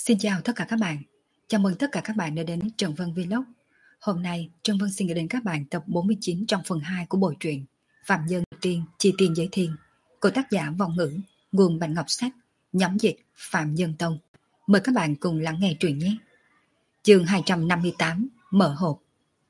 Xin chào tất cả các bạn. Chào mừng tất cả các bạn đã đến với Trần Vân Vlog. Hôm nay, Trần Vân xin gửi đến các bạn tập 49 trong phần 2 của bộ truyện Phạm Nhân Tiên Chi Tiên Giới Thiên của tác giả Vong Ngữ, nguồn Bạch Ngọc Sách, nhóm dịch Phạm Nhân Tông. Mời các bạn cùng lắng nghe truyện nhé. Chương 258, mở hộp.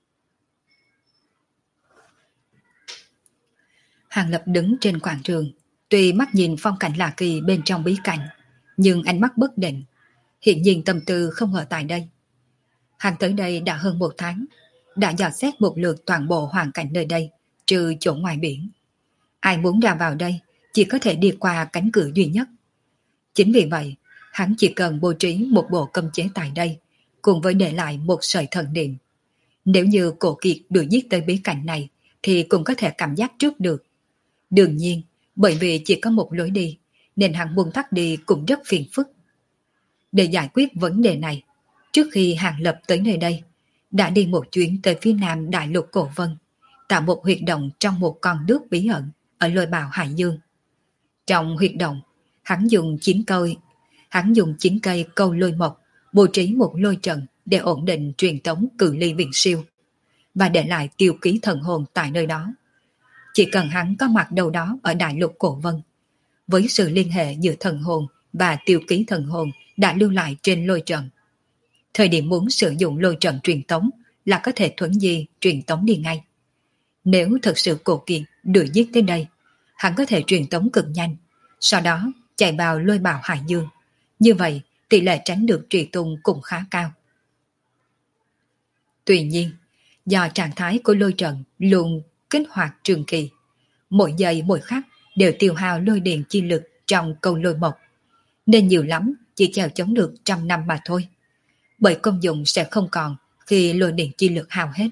Hàng Lập đứng trên quảng trường, tuy mắt nhìn phong cảnh lạ kỳ bên trong bí cảnh, nhưng ánh mắt bất định. Hiện nhiên tâm tư không ở tại đây. Hắn tới đây đã hơn 1 tháng, đã dò xét một lượt toàn bộ hoàn cảnh nơi đây, trừ chỗ ngoài biển. Ai muốn ra vào đây chỉ có thể đi qua cánh cửa duy nhất. Chính vì vậy, hắn chỉ cần bố trí một bộ cấm chế tại đây, cùng với để lại một sợi thần niệm. Nếu như Cổ Kiệt đuổi giết tới bí cảnh này, thì cũng có thể cảm giác trước được. Đương nhiên, bởi vì chỉ có một lối đi, nên hắn muốn tắt đi cũng rất phiền phức. Để giải quyết vấn đề này, trước khi Hàng Lập tới nơi đây, đã đi một chuyến tới phía nam đại lục Cổ Vân, tạo một huyệt động trong một con nước bí ẩn ở lôi bào Hải Dương. Trong huyệt động, hắn dùng 9 cây câu lôi mộc, bố trí một lôi trận để ổn định truyền tống cự ly viễn siêu, và để lại tiêu ký thần hồn tại nơi đó. Chỉ cần hắn có mặt đâu đó ở đại lục Cổ Vân, với sự liên hệ giữa thần hồn và tiêu ký thần hồn đã lưu lại trên lôi trận, thời điểm muốn sử dụng lôi trận truyền tống là có thể thuấn di truyền tống đi ngay. Nếu thật sự Cổ Kiệt đuổi giết tới đây, hắn có thể truyền tống cực nhanh, sau đó chạy vào lôi bào Hải Dương. Như vậy tỷ lệ tránh được truy tung cũng khá cao. Tuy nhiên, do trạng thái của lôi trận luôn kích hoạt trường kỳ, mỗi giây mỗi khắc đều tiêu hao lôi điện chi lực trong câu lôi mộc, nên nhiều lắm chỉ chèo chống được 100 năm mà thôi, bởi công dụng sẽ không còn khi lôi điện chi lực hao hết.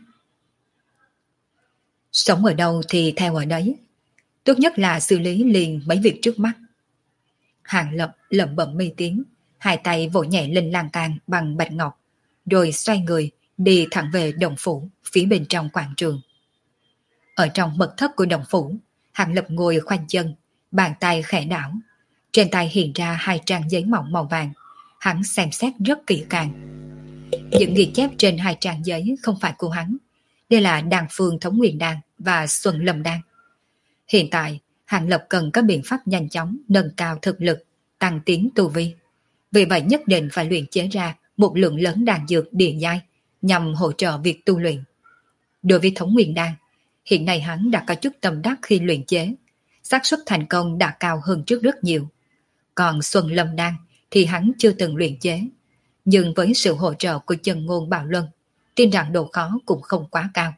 Sống ở đâu thì theo ở đấy, tốt nhất là xử lý liền mấy việc trước mắt. Hàng Lập lẩm bẩm mê tiếng, hai tay vỗ nhẹ lên lan can bằng bạch ngọc, rồi xoay người đi thẳng về động phủ phía bên trong quảng trường. Ở trong mật thất của động phủ, Hàng Lập ngồi khoanh chân, bàn tay khẽ đảo, trên tay hiện ra 2 trang giấy mỏng màu vàng. Hắn xem xét rất kỹ càng. Những ghi chép trên 2 trang giấy không phải của hắn. Đây là Đan Phương Thống Nguyên Đan và Xuân Lâm Đan. Hiện tại, Hàng Lập cần có biện pháp nhanh chóng nâng cao thực lực, tăng tiến tu vi. Vì vậy nhất định phải luyện chế ra một lượng lớn đan dược địa giai nhằm hỗ trợ việc tu luyện. Đối với Thống Nguyên Đan, hiện nay hắn đã có chút tâm đắc khi luyện chế, xác suất thành công đã cao hơn trước rất nhiều. Còn Xuân Lâm Đan thì hắn chưa từng luyện chế, nhưng với sự hỗ trợ của Chân Ngôn Bảo Luân, tin rằng độ khó cũng không quá cao.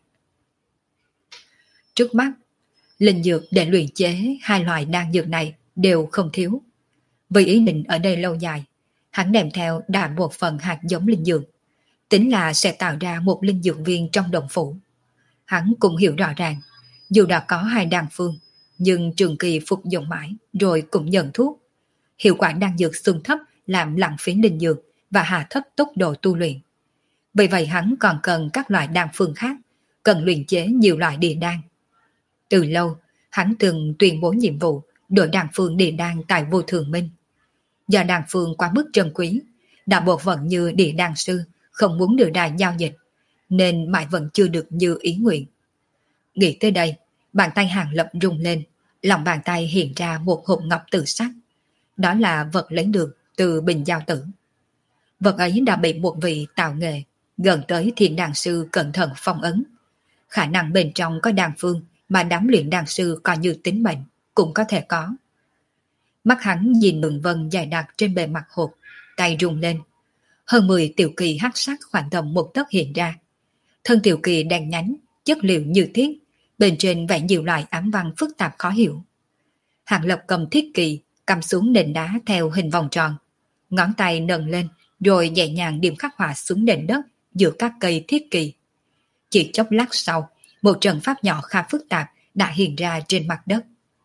Trước mắt, linh dược để luyện chế 2 loại đan dược này đều không thiếu. Vì ý định ở đây lâu dài, hắn đem theo đã một phần hạt giống linh dược, tính là sẽ tạo ra một linh dược viên trong động phủ. Hắn cũng hiểu rõ ràng, dù đã có 2 đan phương, nhưng trường kỳ phục dụng mãi rồi cũng nhận thuốc. Hiệu quả đan dược xuống thấp làm lãng phí linh dược và hạ thấp tốc độ tu luyện. Vì vậy hắn còn cần các loại đan phương khác, cần luyện chế nhiều loại địa đan. Từ lâu, hắn từng tuyên bố nhiệm vụ đổi đan phương địa đan tại Vô Thường Minh. Do đan phương quá mức trân quý, đại bộ phận như địa đan sư không muốn đưa ra giao dịch, nên mãi vẫn chưa được như ý nguyện. Nghĩ tới đây, bàn tay Hàng Lập rung lên, lòng bàn tay hiện ra một hộp ngọc tự sắc. Đó là vật lấy được từ bình giao tử. Vật ấy đã bị một vị tạo nghệ gần tới thiên đan sư cẩn thận phong ấn. Khả năng bên trong có đan phương mà đám luyện đan sư coi như tính mệnh cũng có thể có. Mắt hắn nhìn đường vân dài đặc trên bề mặt hộp, tay rung lên. Hơn 10 tiểu kỳ hắc sắc khoảng tầm 1 tấc hiện ra. Thân tiểu kỳ đen nhánh, chất liệu như thiết, bên trên vẽ nhiều loại ám văn phức tạp khó hiểu. Hàng Lập cầm thiết kỳ, cầm xuống nền đá theo hình vòng tròn, ngón tay nâng lên rồi nhẹ nhàng điểm khắc họa xuống nền đất giữa các cây thiết kỳ. Chỉ chốc lát sau, một trận pháp nhỏ khá phức tạp đã hiện ra trên mặt đất.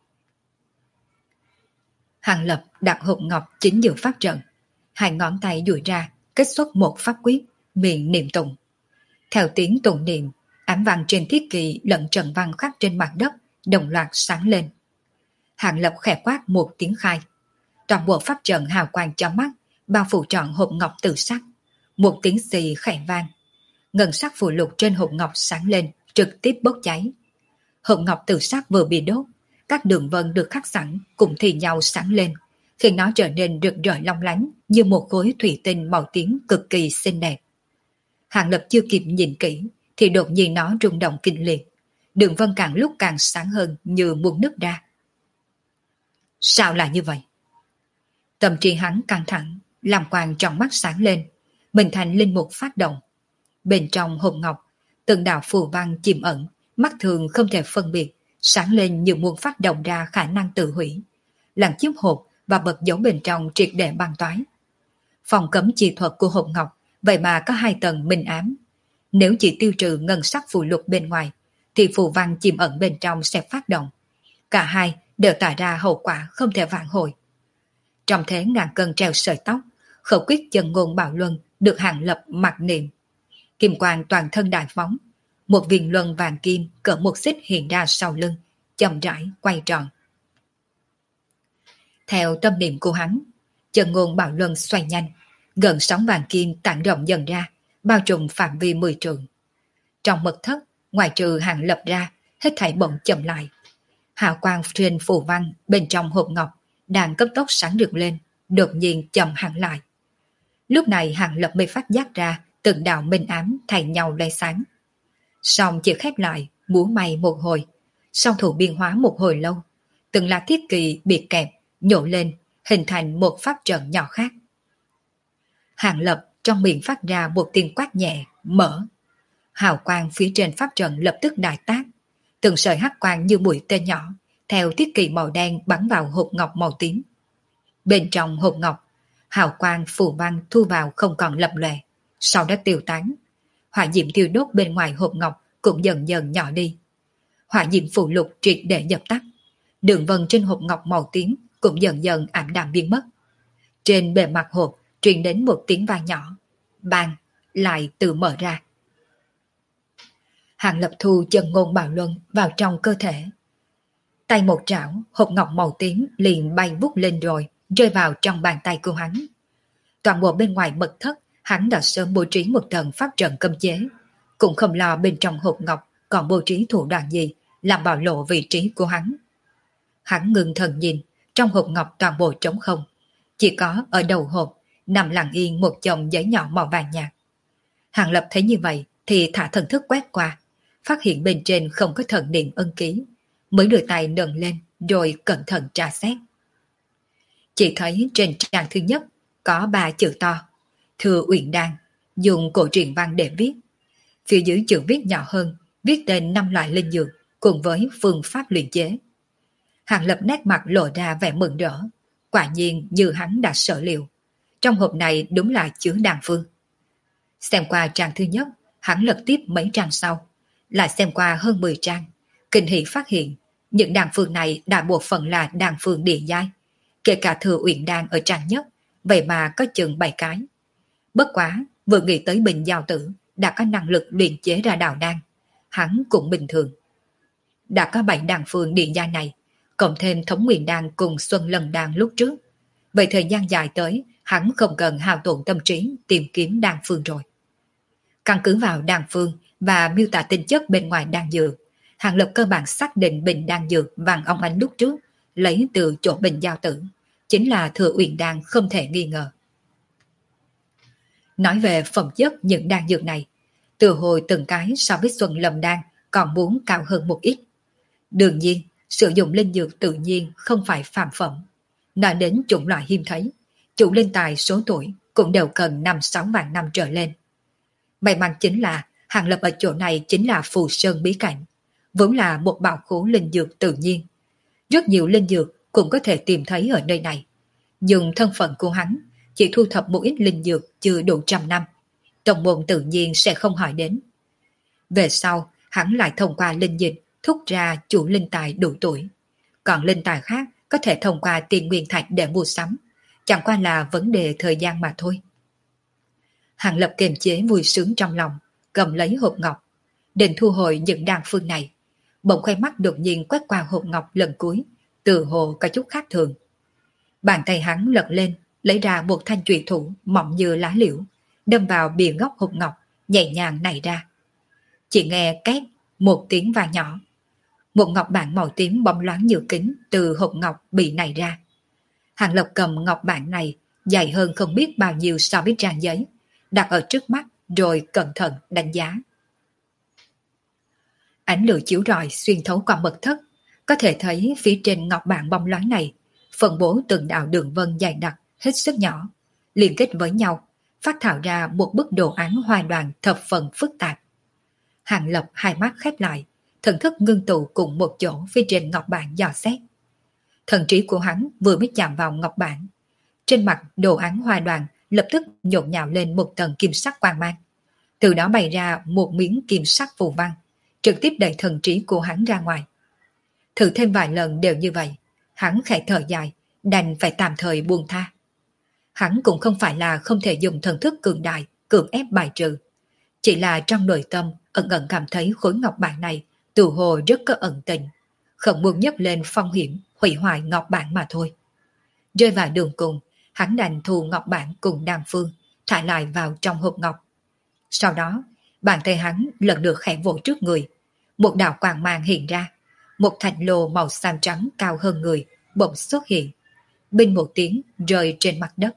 Hàng Lập đặt hộp ngọc chính giữa pháp trận, 2 ngón tay duỗi ra kết xuất một pháp quyết, miệng niệm tụng. Theo tiếng tụng niệm, ám văn trên thiết kỳ lẫn trận văn khắc trên mặt đất đồng loạt sáng lên. Hàng Lập khẽ quát một tiếng khai, toàn bộ pháp trận hào quang chói mắt, bao phủ trọn hộp ngọc tự sắc. Một tiếng xì khẽ vang, ngân sắc phù lục trên hộp ngọc sáng lên, trực tiếp bốc cháy. Hộp ngọc tự sắc vừa bị đốt, các đường vân được khắc sẵn cùng thì nhau sáng lên, khiến nó trở nên rực rỡ long lánh như một khối thủy tinh màu tím cực kỳ xinh đẹp. Hàng Lập chưa kịp nhìn kỹ thì đột nhiên nó rung động kinh liệt, đường vân càng lúc càng sáng hơn như muốn nứt ra. Sao lại như vậy? Tâm trí hắn căng thẳng, làm quang trong mắt sáng lên, mình thành linh mục phát động. Bên trong hộp ngọc, từng đạo phù văn chìm ẩn, mắt thường không thể phân biệt, sáng lên như muốn phát động ra khả năng tự hủy. Làm chiếc hộp và bật dấu bên trong triệt để băng toái. Phòng cấm chi thuật của hộp ngọc vậy mà có 2 tầng minh ám. Nếu chỉ tiêu trừ ngân sắc phù lục bên ngoài, thì phù văn chìm ẩn bên trong sẽ phát động. Cả hai đều tạo ra hậu quả không thể vãn hồi. Trong thế ngàn cân treo sợi tóc, khẩu quyết chân ngôn bảo luân được Hàng Lập mặc niệm. Kim quang toàn thân đại phóng, một viên luân vàng kim cỡ 1 xích hiện ra sau lưng, chậm rãi quay tròn. Theo tâm niệm của hắn, chân ngôn bảo luân xoay nhanh, gần sóng vàng kim tản rộng dần ra, bao trùm phạm vi 10 trượng. Trong mật thất, ngoài trừ Hàng Lập ra, hết thảy bỗng chậm lại. Hào quang trên phù văn bên trong hộp ngọc đang cấp tốc sáng rực lên, đột nhiên chậm hẳn lại. Lúc này Hàng Lập mới phát giác ra từng đạo minh ám thay nhau lóe sáng. Song chỉ khép lại, múa may một hồi, song thủ biên hóa một hồi lâu, từng là thiết kỳ biệt kẹp, nhổ lên, hình thành một pháp trận nhỏ khác. Hàng Lập trong miệng phát ra một tiếng quát nhẹ, mở. Hào quang phía trên pháp trận lập tức đại tác, từng sợi hắc quang như mũi tên nhỏ, theo thiết kỳ màu đen bắn vào hộp ngọc màu tím. Bên trong hộp ngọc, hào quang phù văn thu vào không còn lập lòe, sau đó tiêu tán. Hỏa diệm thiêu đốt bên ngoài hộp ngọc cũng dần dần nhỏ đi. Hỏa diệm phù lục triệt để dập tắt, đường vân trên hộp ngọc màu tím cũng dần dần ảm đạm biến mất. Trên bề mặt hộp truyền đến một tiếng vang nhỏ, bang, lại tự mở ra. Hàng Lập thu chân ngôn bảo luân vào trong cơ thể. Tay một trảo, hộp ngọc màu tím liền bay vút lên rồi, rơi vào trong bàn tay của hắn. Toàn bộ bên ngoài mật thất, hắn đã sớm bố trí một tầng pháp trận cấm chế, cũng không lo bên trong hộp ngọc còn bố trí thủ đoạn gì làm bạo lộ vị trí của hắn. Hắn ngừng thần nhìn, trong hộp ngọc toàn bộ trống không, chỉ có ở đầu hộp nằm lặng yên một chồng giấy nhỏ màu vàng nhạt. Hàng Lập thấy như vậy thì thả thần thức quét qua, phát hiện bên trên không có thần niệm ân ký, mới đưa tay nâng lên rồi cẩn thận tra xét. Chỉ thấy trên trang thứ nhất có 3 chữ to, Thừa Uyển Đan, dùng cổ truyện văn để viết. Phía dưới chữ viết nhỏ hơn, viết tên 5 loại linh dược cùng với phương pháp luyện chế. Hàng Lập nét mặt lộ ra vẻ mừng rỡ, quả nhiên như hắn đã sở liệu. Trong hộp này đúng là chứa đan phương. Xem qua trang thứ nhất, hắn lật tiếp mấy trang sau, lại xem qua hơn 10 trang, kinh hỉ phát hiện những đan phương này đại bộ phận là đan phương địa giai, kể cả Thừa Uyển Đan ở trang nhất, vậy mà có chừng 7 cái. Bất quá, vừa nghĩ tới Bình Giao Tử đã có năng lực luyện chế ra đạo đan, hắn cũng bình thường. Đã có 7 đan phương địa giai này, cộng thêm Thống Nguyên Đan cùng Xuân Lần Đan lúc trước, vậy thời gian dài tới, hắn không cần hao tổn tâm trí tìm kiếm đan phương rồi. Căn cứ vào đan phương và miêu tả tính chất bên ngoài đan dược, Hàng Lập cơ bản xác định bình đan dược vàng óng ánh lúc trước lấy từ chỗ Bình Giao Tử chính là Thừa Uyển Đan không thể nghi ngờ. Nói về phẩm chất những đan dược này, từ hồi từng cái so với Xuân Lâm Đan còn muốn cao hơn một ít. Đương nhiên, sử dụng linh dược tự nhiên không phải phàm phẩm. Nói đến chủng loại hiếm thấy, chủ linh tài số tuổi cũng đều cần 5-6 vạn năm trở lên. May mắn chính là Hàng Lập ở chỗ này chính là Phù Sơn bí cảnh, vốn là một bảo khố linh dược tự nhiên. Rất nhiều linh dược cũng có thể tìm thấy ở nơi này. Nhưng thân phận của hắn chỉ thu thập một ít linh dược chưa đủ 100 năm, tổng môn tự nhiên sẽ không hỏi đến. Về sau, hắn lại thông qua linh dịch thúc ra chủ linh tài đủ tuổi. Còn linh tài khác có thể thông qua tiền nguyên thạch để mua sắm, chẳng qua là vấn đề thời gian mà thôi. Hàng Lập kiềm chế vui sướng trong lòng, cầm lấy hộp ngọc, định thu hồi những đan phương này. Bỗng khoe mắt đột nhiên quét qua hộp ngọc lần cuối, từ hồ có chút khác thường. Bàn tay hắn lật lên, lấy ra một thanh chùy thủ mỏng như lá liễu, đâm vào bìa góc hộp ngọc, nhẹ nhàng nảy ra. Chỉ nghe két một tiếng vang nhỏ. Một ngọc bản màu tím bóng loáng như kính từ hộp ngọc bị nảy ra. Hàng Lập cầm ngọc bản này dày hơn không biết bao nhiêu so với trang giấy, đặt ở trước mắt rồi cẩn thận đánh giá. Ánh lửa chiếu rọi xuyên thấu qua mật thất, có thể thấy phía trên ngọc bản bóng loáng này phân bố từng đạo đường vân dày đặc hết sức nhỏ, liên kết với nhau, phát thảo ra một bức đồ án hoa đoàn thập phần phức tạp. Hàng Lập hai mắt khép lại, thần thức ngưng tụ cùng một chỗ phía trên ngọc bản dò xét. Thần trí của hắn vừa mới chạm vào ngọc bản, trên mặt đồ án hoa đoàn lập tức nhộn nhạo lên một tầng kim sắc quang mang, từ đó bày ra một miếng kim sắc phù văn, trực tiếp đẩy thần trí của hắn ra ngoài. Thử thêm vài lần đều như vậy, hắn khẽ thở dài, đành phải tạm thời buông tha. Hắn cũng không phải là không thể dùng thần thức cường đại, cưỡng ép bài trừ, chỉ là trong nội tâm ẩn ẩn cảm thấy khối ngọc bản này tự hồ rất có ẩn tình, không muốn nhấc lên phong hiểm hủy hoại ngọc bản mà thôi. Rơi vào đường cùng, hắn đành thu ngọc bản cùng Đan Phương thả lại vào trong hộp ngọc. Sau đó, bàn tay hắn lần lượt khẽ vỗ trước người, một đạo quang mang hiện ra, một thạch lô màu xám trắng cao hơn người bỗng xuất hiện, binh một tiếng rơi trên mặt đất.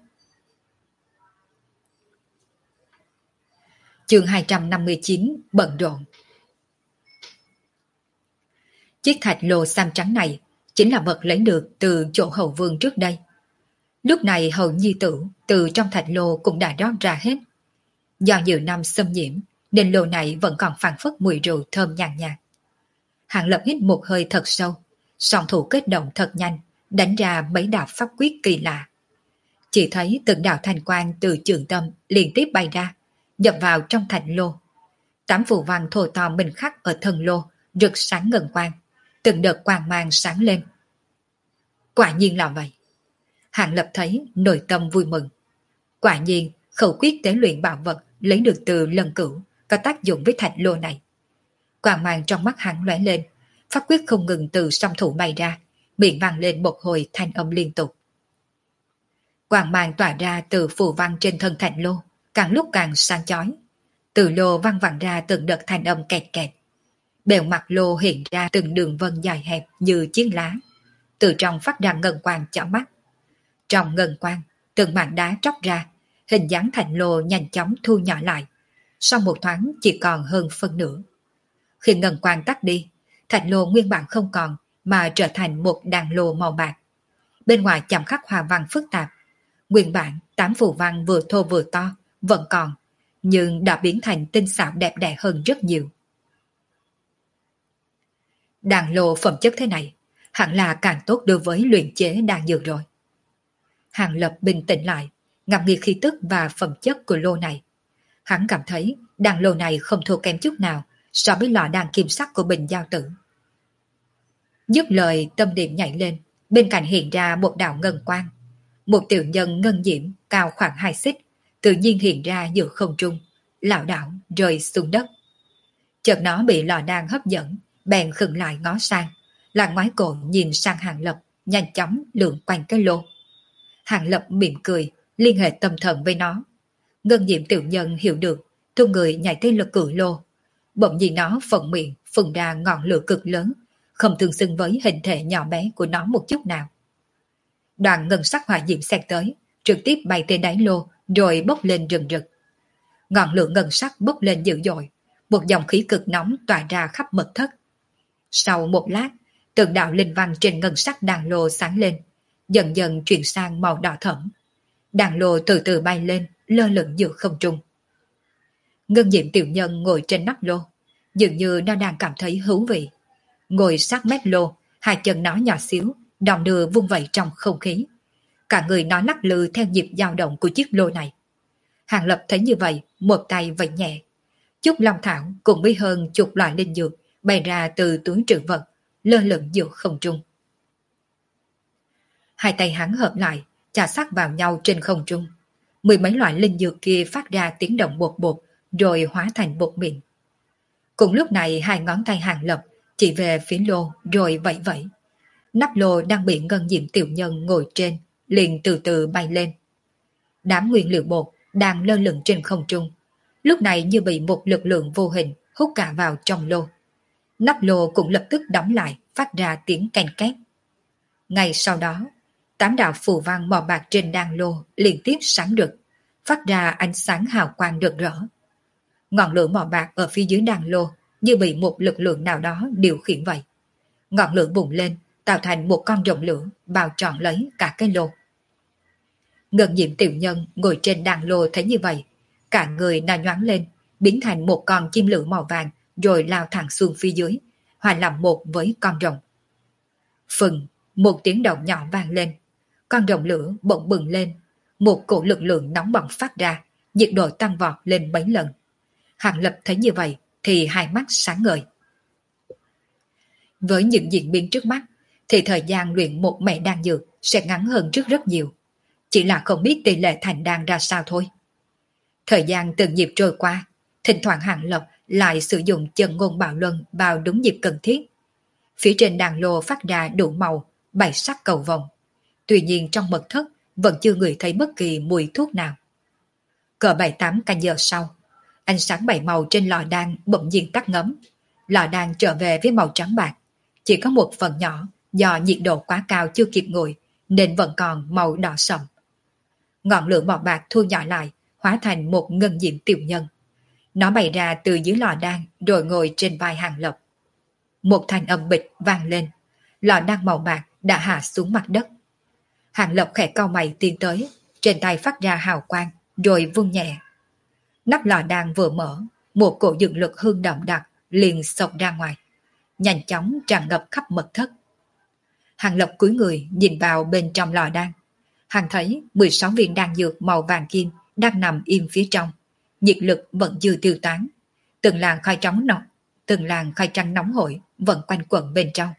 Chương 259 bận rộn. Chiếc thạch lô xám trắng này chính là vật lấy được từ chỗ hầu vương trước đây. Lúc này hầu nhi tử từ trong thạch lô cũng đã rót ra hết. Do nhiều năm xâm nhiễm nên lô này vẫn còn phảng phất mùi rượu thơm nhàn nhạt. Hàng Lập hít một hơi thật sâu, song thủ kết động thật nhanh, đánh ra mấy đạo pháp quyết kỳ lạ. Chỉ thấy từng đạo thanh quang từ trường tâm liên tiếp bay ra, nhập vào trong thạch lô. 8 phù văn thô to minh khắc ở thân lô rực sáng ngân quang, từng đợt quang mang sáng lên. Quả nhiên là vậy. Hàng Lập thấy nội tâm vui mừng. Quả nhiên khẩu quyết tế luyện bảo vật lấy được từ Lần Cửu có tác dụng với thạch lô này. Quang mang trong mắt hắn lóe lên, pháp quyết không ngừng từ song thủ bay ra, miệng vang lên một hồi thanh âm liên tục. Quang mang tỏa ra từ phù văn trên thân thạch lô, càng lúc càng sáng chói. Từ lô văng vẳng ra từng đợt thanh âm kẹt kẹt. Bề mặt lô hiện ra từng đường vân dài hẹp như chiếc lá, từ trong phát ra ngân quang chói mắt. Trong ngân quang, từng mảng đá tróc ra, hình dáng thành lô nhanh chóng thu nhỏ lại, sau một thoáng chỉ còn hơn phân nửa. Khi ngân quang tắt đi, thành lô nguyên bản không còn mà trở thành một đàn lô màu bạc. Bên ngoài chạm khắc hoa văn phức tạp, nguyên bản 8 phù văn vừa thô vừa to vẫn còn, nhưng đã biến thành tinh xảo đẹp đẽ hơn rất nhiều. Đàn lô phẩm chất thế này hẳn là càng tốt đối với luyện chế đan dược rồi. Hàng Lập bình tĩnh lại, ngẫm nghĩ khí tức và phẩm chất của lô này. Hắn cảm thấy đàn lô này không thua kém chút nào so với lò đan kim sắc của Bình Giao Tử. Dứt lời tâm niệm nhảy lên, bên cạnh hiện ra một đạo ngân quang. Một tiểu nhân ngân diễm cao khoảng 2 xích, tự nhiên hiện ra giữa không trung, lảo đảo rơi xuống đất. Chợt nó bị lò đan hấp dẫn, bèn khựng lại ngó sang, là ngoái cổ nhìn sang Hàng Lập, nhanh chóng lượn quanh cái lô. Hàng Lập mỉm cười, liên hệ tâm thần với nó. Ngân diễm tiểu nhân hiểu được, thu người nhảy tới lực cử lô. Bỗng nhìn nó phồng miệng, phun ra ngọn lửa cực lớn, không tương xứng với hình thể nhỏ bé của nó một chút nào. Đoàn ngân sắc hỏa diễm xẹt tới, trực tiếp bay tới đáy lô, rồi bốc lên rừng rực. Ngọn lửa ngân sắc bốc lên dữ dội, một dòng khí cực nóng tỏa ra khắp mật thất. Sau một lát, từng đạo linh văn trên ngân sắc đàn lô sáng lên, dần dần chuyển sang màu đỏ thẫm. Đàn lô từ từ bay lên, lơ lửng giữa không trung. Ngân diễm tiểu nhân ngồi trên nắp lô, dường như nó đang cảm thấy hữu vị. Ngồi sát mép lô, hai chân nó nhỏ xíu, đong đưa vung vẩy trong không khí. Cả người nó lắc lư theo nhịp dao động của chiếc lô này. Hàng Lập thấy như vậy, một tay vẫy nhẹ. Chút long thảo cùng với hơn chục loại linh dược bày ra từ túi trữ vật, lơ lửng giữa không trung. Hai tay hắn hợp lại, chà sát vào nhau trên không trung. 10 mấy loại linh dược kia phát ra tiếng động bột bột, rồi hóa thành bột mịn. Cùng lúc này hai ngón tay Hàng Lập chỉ về phía lô rồi vẫy vẫy. Nắp lô đang bị ngân diệm tiểu nhân ngồi trên, liền từ từ bay lên, đám nguyên liệu bột đang lơ lửng trên không trung, lúc này như bị một lực lượng vô hình hút cả vào trong lô. Nắp lô cũng lập tức đóng lại, phát ra tiếng canh két. Ngay sau đó, 8 đạo phù văn màu bạc trên đan lô liên tiếp sáng rực, phát ra ánh sáng hào quang rực rỡ. Ngọn lửa màu bạc ở phía dưới đan lô như bị một lực lượng nào đó điều khiển vậy. Ngọn lửa bùng lên, tạo thành một con rồng lửa bao trọn lấy cả cái lô. Ngân Diệm tiểu nhân ngồi trên đan lô thấy như vậy, cả người đã nhoáng lên, biến thành một con chim lửa màu vàng rồi lao thẳng xuống phía dưới, hòa làm một với con rồng. Phừng, một tiếng động nhỏ vang lên, con rồng lửa bỗng bừng lên, một cổ lực lượng nóng bỏng phát ra, nhiệt độ tăng vọt lên mấy lần. Hàng Lập thấy như vậy thì hai mắt sáng ngời. Với những diễn biến trước mắt thì thời gian luyện một mẻ đan dược sẽ ngắn hơn rất nhiều, chỉ là không biết tỷ lệ thành đan ra sao thôi. Thời gian từng nhịp trôi qua, thỉnh thoảng Hàng Lập lại sử dụng chân ngôn bạo luân vào đúng dịp cần thiết. Phía trên đàn lô phát ra đủ màu, bảy sắc cầu vồng. Tuy nhiên trong mật thất vẫn chưa ngửi thấy bất kỳ mùi thuốc nào. Cỡ 7-8 canh giờ sau, ánh sáng bảy màu trên lò đan bỗng nhiên tắt ngấm. Lò đan trở về với màu trắng bạc, chỉ có một phần nhỏ do nhiệt độ quá cao chưa kịp nguội nên vẫn còn màu đỏ sậm. Ngọn lửa màu bạc thu nhỏ lại, hóa thành một ngân diệm tiểu nhân. Nó bày ra từ dưới lò đan rồi ngồi trên vai Hàng Lập. Một thanh âm bịch vang lên, lò đan màu bạc đã hạ xuống mặt đất. Hàng Lập khẽ cau mày tiến tới, trên tay phát ra hào quang rồi vung nhẹ. Nắp lò đan vừa mở, một cổ dược lực hương đậm đặc liền xộc ra ngoài, nhanh chóng tràn ngập khắp mật thất. Hàng Lập cúi người nhìn vào bên trong lò đan. Hàng thấy 16 viên đan dược màu vàng kim đang nằm im phía trong, nhiệt lực vẫn chưa tiêu tán. Từng làn khai trắng nóng hổi vẫn quanh quẩn bên trong.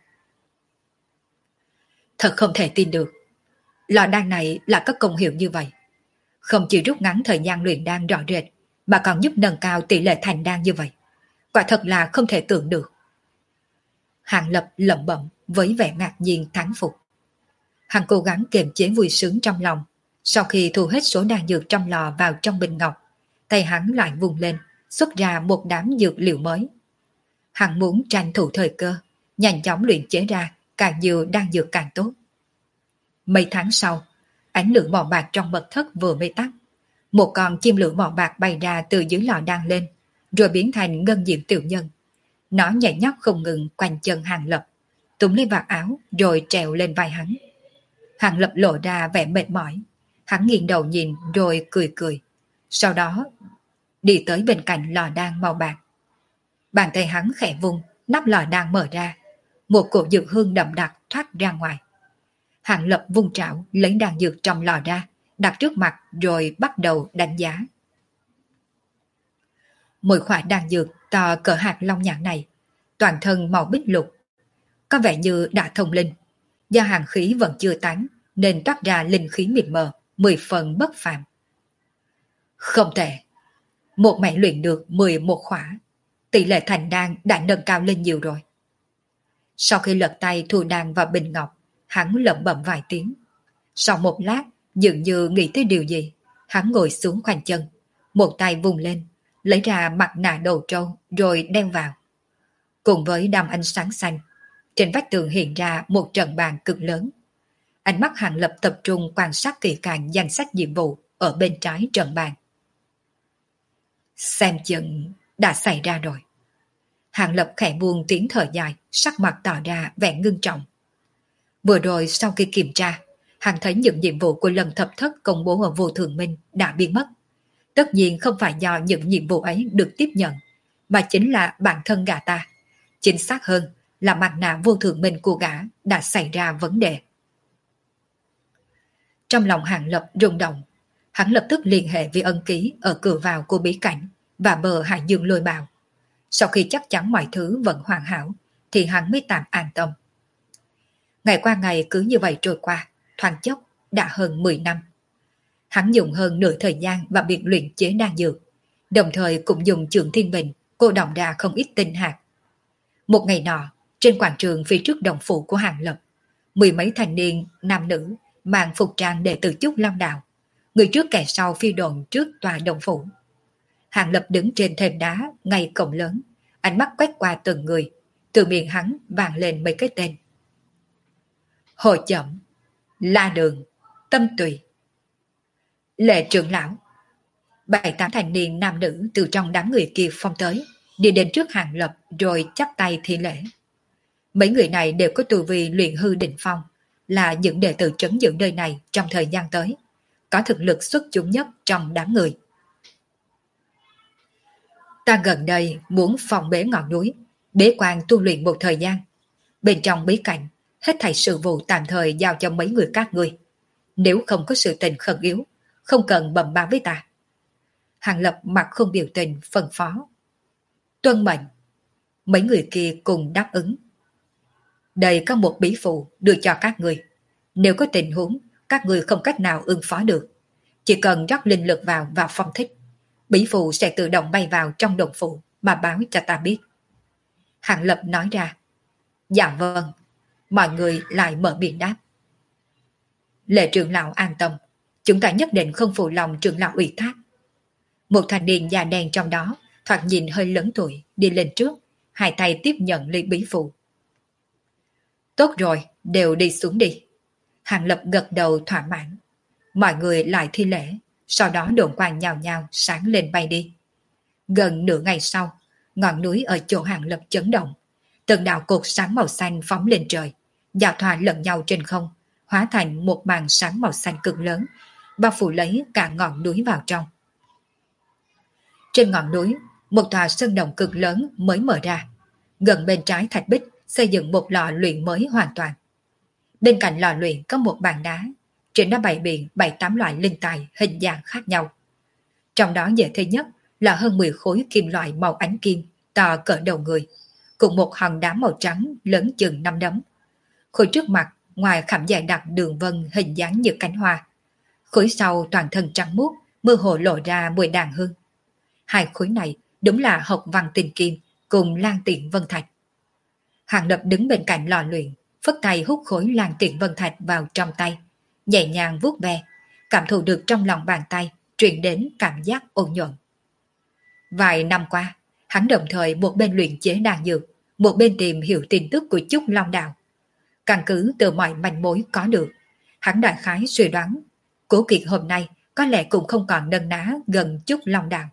Thật không thể tin được, lò đan này là có công hiệu như vậy. Không chỉ rút ngắn thời gian luyện đan rõ rệt, mà còn giúp nâng cao tỷ lệ thành đan như vậy. Quả thật là không thể tưởng được. Hàng Lập lẩm bẩm với vẻ ngạc nhiên thán phục. Hắn cố gắng kiềm chế vui sướng trong lòng. Sau khi thu hết số đan dược trong lò vào trong bình ngọc, tay hắn lại vùng lên, xuất ra một đám dược liệu mới. Hắn muốn tranh thủ thời cơ, nhanh chóng luyện chế ra càng nhiều đan dược càng tốt. Mấy tháng sau, ánh lửa màu bạc trong mật thất vừa mới tắt. Một con chim lửa màu bạc bay ra từ dưới lò đan lên, rồi biến thành ngân diệm tiểu nhân. Nó nhảy nhót không ngừng quanh chân Hàng Lập, túm lấy vạt áo rồi trèo lên vai hắn. Hàng Lập lộ ra vẻ mệt mỏi. Hắn nghiêng đầu nhìn rồi cười cười. Sau đó đi tới bên cạnh lò đan màu bạc. Bàn tay hắn khẽ vung, nắp lò đan mở ra. Một cổ dược hương đậm đặc thoát ra ngoài. Hàng Lập vung trảo lấy đan dược trong lò ra, đặt trước mặt rồi bắt đầu đánh giá. Mỗi khoả đan dược to cỡ hạt long nhãn này, toàn thân màu bích lục, có vẻ như đã thông linh. Do hàng khí vẫn chưa tán nên toát ra linh khí mịt mờ, 10 phần bất phàm. Không tệ, một mẹ luyện được 11 khỏa, tỷ lệ thành đan đã nâng cao lên nhiều rồi. Sau khi lật tay thu đan vào bình ngọc, hắn lẩm bẩm vài tiếng. Sau một lát, dường như nghĩ tới điều gì, hắn ngồi xuống khoanh chân, một tay vùng lên, lấy ra mặt nạ đầu trâu rồi đeo vào. Cùng với đám ánh sáng xanh, trên vách tường hiện ra một trận bàn cực lớn. Ánh mắt Hàng Lập tập trung quan sát kỹ càng danh sách nhiệm vụ ở bên trái trận bàn. Xem chừng đã xảy ra rồi. Hàng Lập khẽ buông tiếng thở dài, sắc mặt tỏ ra vẻ ngưng trọng. Vừa rồi sau khi kiểm tra, hắn thấy những nhiệm vụ của lần thập thất công bố ở Vô Thường Minh đã biến mất. Tất nhiên không phải do những nhiệm vụ ấy được tiếp nhận, mà chính là bản thân gã ta. Chính xác hơn là mặt nạ Vô Thường Minh của gã đã xảy ra vấn đề. Trong lòng Hàng Lập rung động, hắn lập tức liên hệ với ân ký ở cửa vào của bí cảnh và bờ Hải Dương Lôi Bào. Sau khi chắc chắn mọi thứ vẫn hoàn hảo, thì hắn mới tạm an tâm. Ngày qua ngày cứ như vậy trôi qua, thoáng chốc đã hơn 10 năm. Hắn dùng hơn nửa thời gian vào việc luyện chế đan dược, đồng thời cũng dùng Trường Thiên Bình cô động ra không ít tinh hạt. Một ngày nọ, trên quảng trường phía trước đồng phủ của Hàng Lập, 10 mấy thanh niên nam nữ mang phục trang đệ tử Chúc Long Đạo, người trước kẻ sau phi độn trước tòa đồng phủ. Hàng Lập đứng trên thềm đá ngay cổng lớn, ánh mắt quét qua từng người, từ miệng hắn vang lên mấy cái tên. Hồ Chậm, La Đường, Tâm Tùy, Lệ Trưởng Lão. 7-8 thanh niên nam nữ từ trong đám người kia phong tới, đi đến trước Hàng Lập rồi chắp tay thi lễ. Mấy người này đều có tu vi luyện hư đỉnh phong, là những đệ tử trấn giữ nơi này trong thời gian tới, có thực lực xuất chúng nhất trong đám người. Ta gần đây muốn phòng bế ngọn núi, bế quan tu luyện một thời gian. Bên trong bí cảnh, hết thảy sự vụ tạm thời giao cho mấy người các ngươi. Nếu không có sự tình khẩn yếu, không cần bẩm báo với ta. Hàng Lập mặt không biểu tình phân phó. Tuân mệnh. Mấy người kia cùng đáp ứng. Đây có một bí phù đưa cho các ngươi. Nếu có tình huống, các ngươi không cách nào ứng phó được. Chỉ cần rót linh lực vào phong thích, bí phù sẽ tự động bay vào trong đồng phủ mà báo cho ta biết. Hàng Lập nói ra. Dạ vâng. Mọi người lại mở miệng đáp. Lệ trưởng lão an tâm, chúng ta nhất định không phụ lòng trưởng lão ủy thác. Một thanh niên da đen trong đó, thoạt nhìn hơi lớn tuổi, đi lên trước, hai tay tiếp nhận ly bí phù. Tốt rồi, đều đi xuống đi. Hàng Lập gật đầu thỏa mãn. Mọi người lại thi lễ, sau đó độn quang nhào nhào sáng lên bay đi. Gần nửa ngày sau, ngọn núi ở chỗ Hàng Lập chấn động. Từng đạo cột sáng màu xanh phóng lên trời, giao thoa lẫn nhau trên không, hóa thành một màn sáng màu xanh cực lớn, bao phủ lấy cả ngọn núi vào trong. Trên ngọn núi, một tòa sơn động cực lớn mới mở ra. Gần bên trái thạch bích xây dựng một lò luyện mới hoàn toàn. Bên cạnh lò luyện có một bàn đá, trên đó bày biện 7-8 loại linh tài hình dạng khác nhau. Trong đó dễ thấy nhất là hơn 10 khối kim loại màu ánh kim to cỡ đầu người, cùng một hòn đá màu trắng lớn chừng 5 đấm. Khối trước mặt ngoài khảm dài đặc đường vân hình dáng như cánh hoa, khối sau toàn thân trắng muốt, mơ hồ lộ ra mùi đàn hương. Hai khối này đúng là Học Văn Tinh Kim cùng Lan Tiện Vân Thạch. Hàng Lập đứng bên cạnh lò luyện, phất tay hút khối Lan Tiện Vân Thạch vào trong tay, nhẹ nhàng vuốt ve, cảm thụ được trong lòng bàn tay truyền đến cảm giác ôn nhuận. Vài năm qua, hắn đồng thời một bên luyện chế đan dược, một bên tìm hiểu tin tức của Trúc Long Đạo. Căn cứ từ mọi manh mối có được, hắn đại khái suy đoán Cố Kiệt hôm nay có lẽ cũng không còn nâng ná gần Trúc Long Đạo.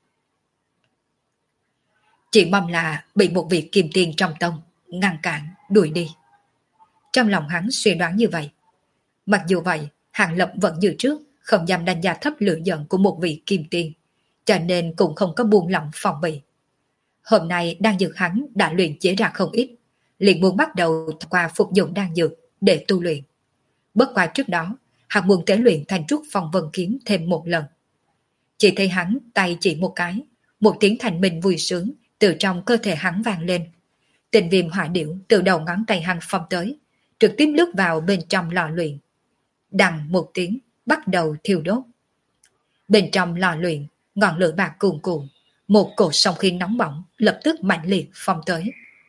Chỉ mong là bị một vị kim tiên trong tông ngăn cản, đuổi đi. Trong lòng hắn suy đoán như vậy. Mặc dù vậy, Hàng Lập vẫn như trước, không dám đánh giá thấp lửa giận của một vị kim tiên, cho nên cũng không có buông lỏng phòng bị. Hôm nay đan dược hắn đã luyện chế ra không ít, liền muốn bắt đầu qua phục dụng đan dược để tu luyện. Bất qua trước đó, hắn muốn tế luyện thành trúc phong vân kiếm thêm một lần. Chỉ thấy hắn tay chỉ một cái, một tiếng thành minh vui sướng từ trong cơ thể hắn vang lên. Tình viêm hỏa điểu từ đầu ngón tay hắn phong tới, trực tiếp lướt vào bên trong lò luyện. Đằng một tiếng, bắt đầu thiêu đốt. Bên trong lò luyện, ngọn lửa bạc cuồn cuộn, một cột sóng khí nóng bỏng lập tức mạnh liệt phong tới.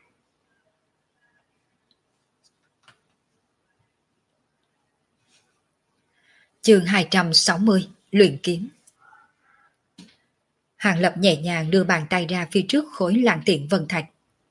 Chương 260, luyện kiếm. Hàng Lập nhẹ nhàng đưa bàn tay ra phía trước khối Lan Tiện Vân Thạch.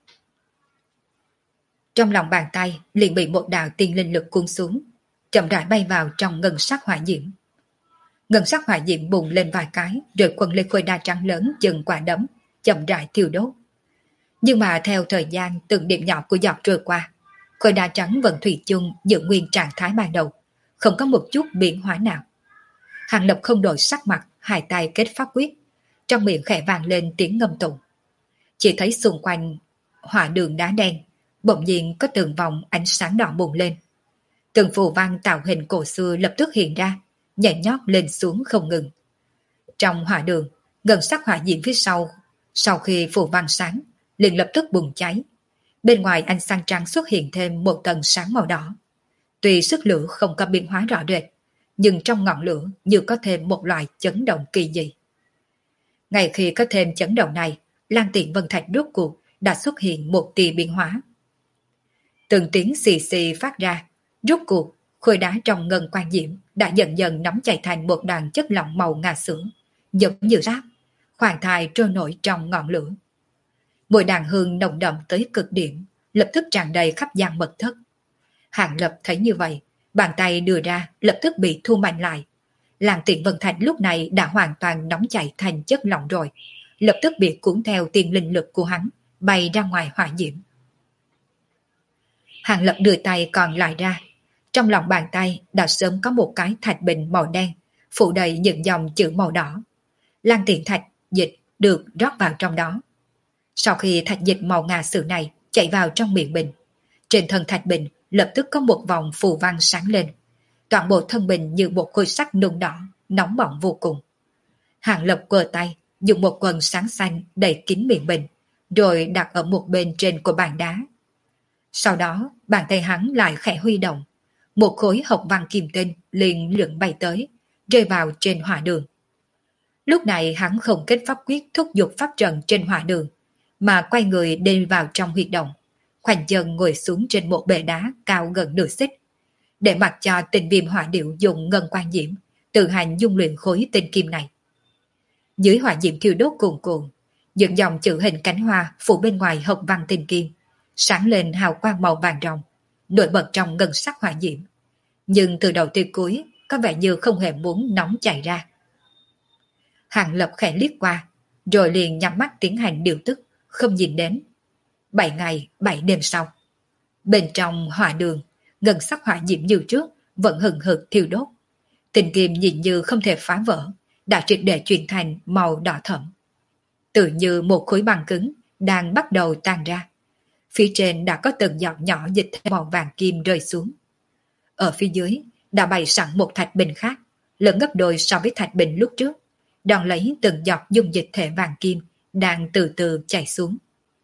Trong lòng bàn tay liền bị một đạo tiên linh lực cuốn xuống, chậm rãi bay vào trong ngân sắc hỏa diễm. Ngân sắc hỏa diễm bùng lên vài cái, rồi quần lên khối đá trắng lớn chừng quả đấm, chậm rãi thiêu đốt. Nhưng mà theo thời gian từng điểm nhỏ của giọt trôi qua, khối đá trắng vẫn thủy chung giữ nguyên trạng thái ban đầu, không có một chút biến hóa nào. Hàng Lập không đổi sắc mặt, hai tay kết pháp quyết, trong miệng khẽ vang lên tiếng ngâm tụng. Chỉ thấy xung quanh hỏa đường đá đen, bỗng nhiên có từng vòng ánh sáng đỏ bùng lên. Từng phù văn tạo hình cổ xưa lập tức hiện ra, nhảy nhót lên xuống không ngừng. Trong hỏa đường, ngân sắc hỏa diễm phía sau khi phù văn sáng, liền lập tức bùng cháy. Bên ngoài ánh sáng trắng xuất hiện thêm một tầng sáng màu đỏ. Tuy sức lửa không có biến hóa rõ rệt, nhưng trong ngọn lửa như có thêm một loại chấn động kỳ dị. Ngay khi có thêm chấn động này, Lan Tiện Vân Thạch rốt cuộc đã xuất hiện một tia biến hóa. Từng tiếng xì xì phát ra, rốt cuộc Khối đá trong ngân quan diễm đã dần dần nóng chảy thành một đoàn chất lỏng màu ngà sữa, giống như sáp, khoan thai trôi nổi trong ngọn lửa. Mùi đàn hương nồng đậm tới cực điểm, lập tức tràn đầy khắp gian mật thất. Hàng Lập thấy như vậy, bàn tay đưa ra lập tức bị thu mạnh lại. Làng Tiện Vân Thạch lúc này đã hoàn toàn nóng chảy thành chất lỏng rồi, lập tức bị cuốn theo tiên linh lực của hắn, bay ra ngoài hỏa diễm. Hàng Lập đưa tay còn lại ra, trong lòng bàn tay đã sớm có một cái thạch bình màu đen, phủ đầy những dòng chữ màu đỏ. Lăng Tiện Thạch dịch được rót vào trong đó. Sau khi thạch dịch màu ngà sữa này chạy vào trong miệng bình, trên thân thạch bình lập tức có một vòng phù văn sáng lên. Toàn bộ thân bình như một khối sắt nung đỏ, nóng bỏng vô cùng. Hàng Lập quơ tay, dùng một quần sáng xanh đẩy kín miệng bình, rồi đặt ở một bên trên của bàn đá. Sau đó, bàn tay hắn lại khẽ huy động. Một khối hộc văn kim tinh liền lượn bay tới, rơi vào trên hỏa đường. Lúc này hắn không kết pháp quyết thúc giục pháp trận trên hỏa đường, mà quay người đi vào trong huyệt động, khoanh chân ngồi xuống trên một bệ đá cao gần nửa xích, để mặc cho tinh viêm hỏa điệu dùng ngân quan diễm tự hành dung luyện khối tinh kim này. Dưới hỏa diễm thiêu đốt cuồn cuộn, những dòng chữ hình cánh hoa phủ bên ngoài hộc văn tinh kim sáng lên hào quang màu vàng ròng, nổi bật trong ngân sắc hỏa diễm, nhưng từ đầu tới cuối có vẻ như không hề muốn nóng chảy ra. Hàng Lập khẽ liếc qua, rồi liền nhắm mắt tiến hành điều tức, không nhìn đến. 7 ngày 7 đêm sau, bên trong hỏa đường, ngân sắc hỏa diễm như trước vẫn hừng hực thiêu đốt. Tinh kim nhìn như không thể phá vỡ, đã triệt để chuyển thành màu đỏ thẫm, tự như một khối băng cứng đang bắt đầu tan ra. Phía trên đã có từng giọt nhỏ dịch thể màu vàng kim rơi xuống. Ở phía dưới đã bày sẵn một thạch bình khác, lớn gấp đôi so với thạch bình lúc trước, đón lấy từng giọt dung dịch thể vàng kim đang từ từ chảy xuống.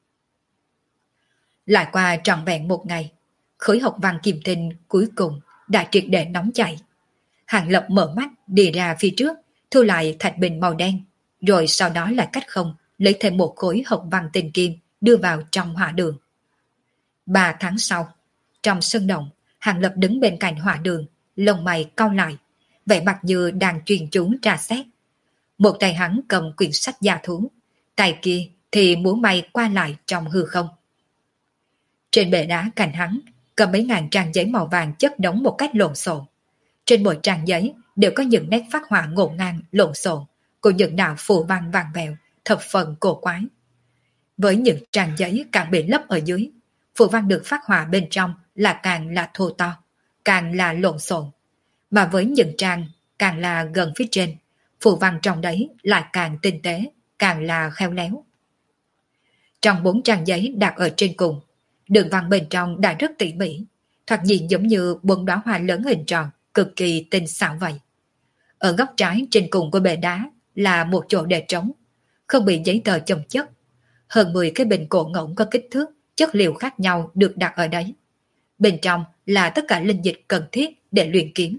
Lại qua trọn vẹn một ngày, khối hộc văn kim tinh cuối cùng đã triệt để nóng chảy. Hàng Lập mở mắt đi ra phía trước, thu lại thạch bình màu đen, rồi sau đó lại cách không lấy thêm một khối hộc văn tinh kim đưa vào trong hỏa đường. 3 tháng sau, trong sân động, Hàng Lập đứng bên cạnh hỏa đường, lông mày cau lại, vẻ mặt như đang chuyên chú tra xét. Một tay hắn cầm quyển sách gia thú, tay kia thì múa may qua lại trong hư không. Trên bệ đá cạnh hắn, cầm mấy ngàn trang giấy màu vàng chất đống một cách lộn xộn. Trên mỗi trang giấy đều có những nét phác họa ngổn ngang lộn xộn của những đạo phù văn vàng vẹo, thập phần cổ quái. Với những trang giấy càng bị lấp ở dưới, phù văn được phác họa bên trong là càng là thô to, càng là lộn xộn. Mà với những trang càng là gần phía trên, phù văn trong đấy lại càng tinh tế, càng là khéo léo. Trong 4 trang giấy đặt ở trên cùng, đường văn bên trong đã rất tỉ mỉ, thoạt nhìn giống như 4 đóa hoa lớn hình tròn, cực kỳ tinh xảo vậy. Ở góc trái trên cùng của bệ đá là một chỗ để trống, không bị giấy tờ chồng chất. Hơn 10 cái bình cổ ngỗng có kích thước, chất liệu khác nhau được đặt ở đấy. Bên trong là tất cả linh dịch cần thiết để luyện kiếm.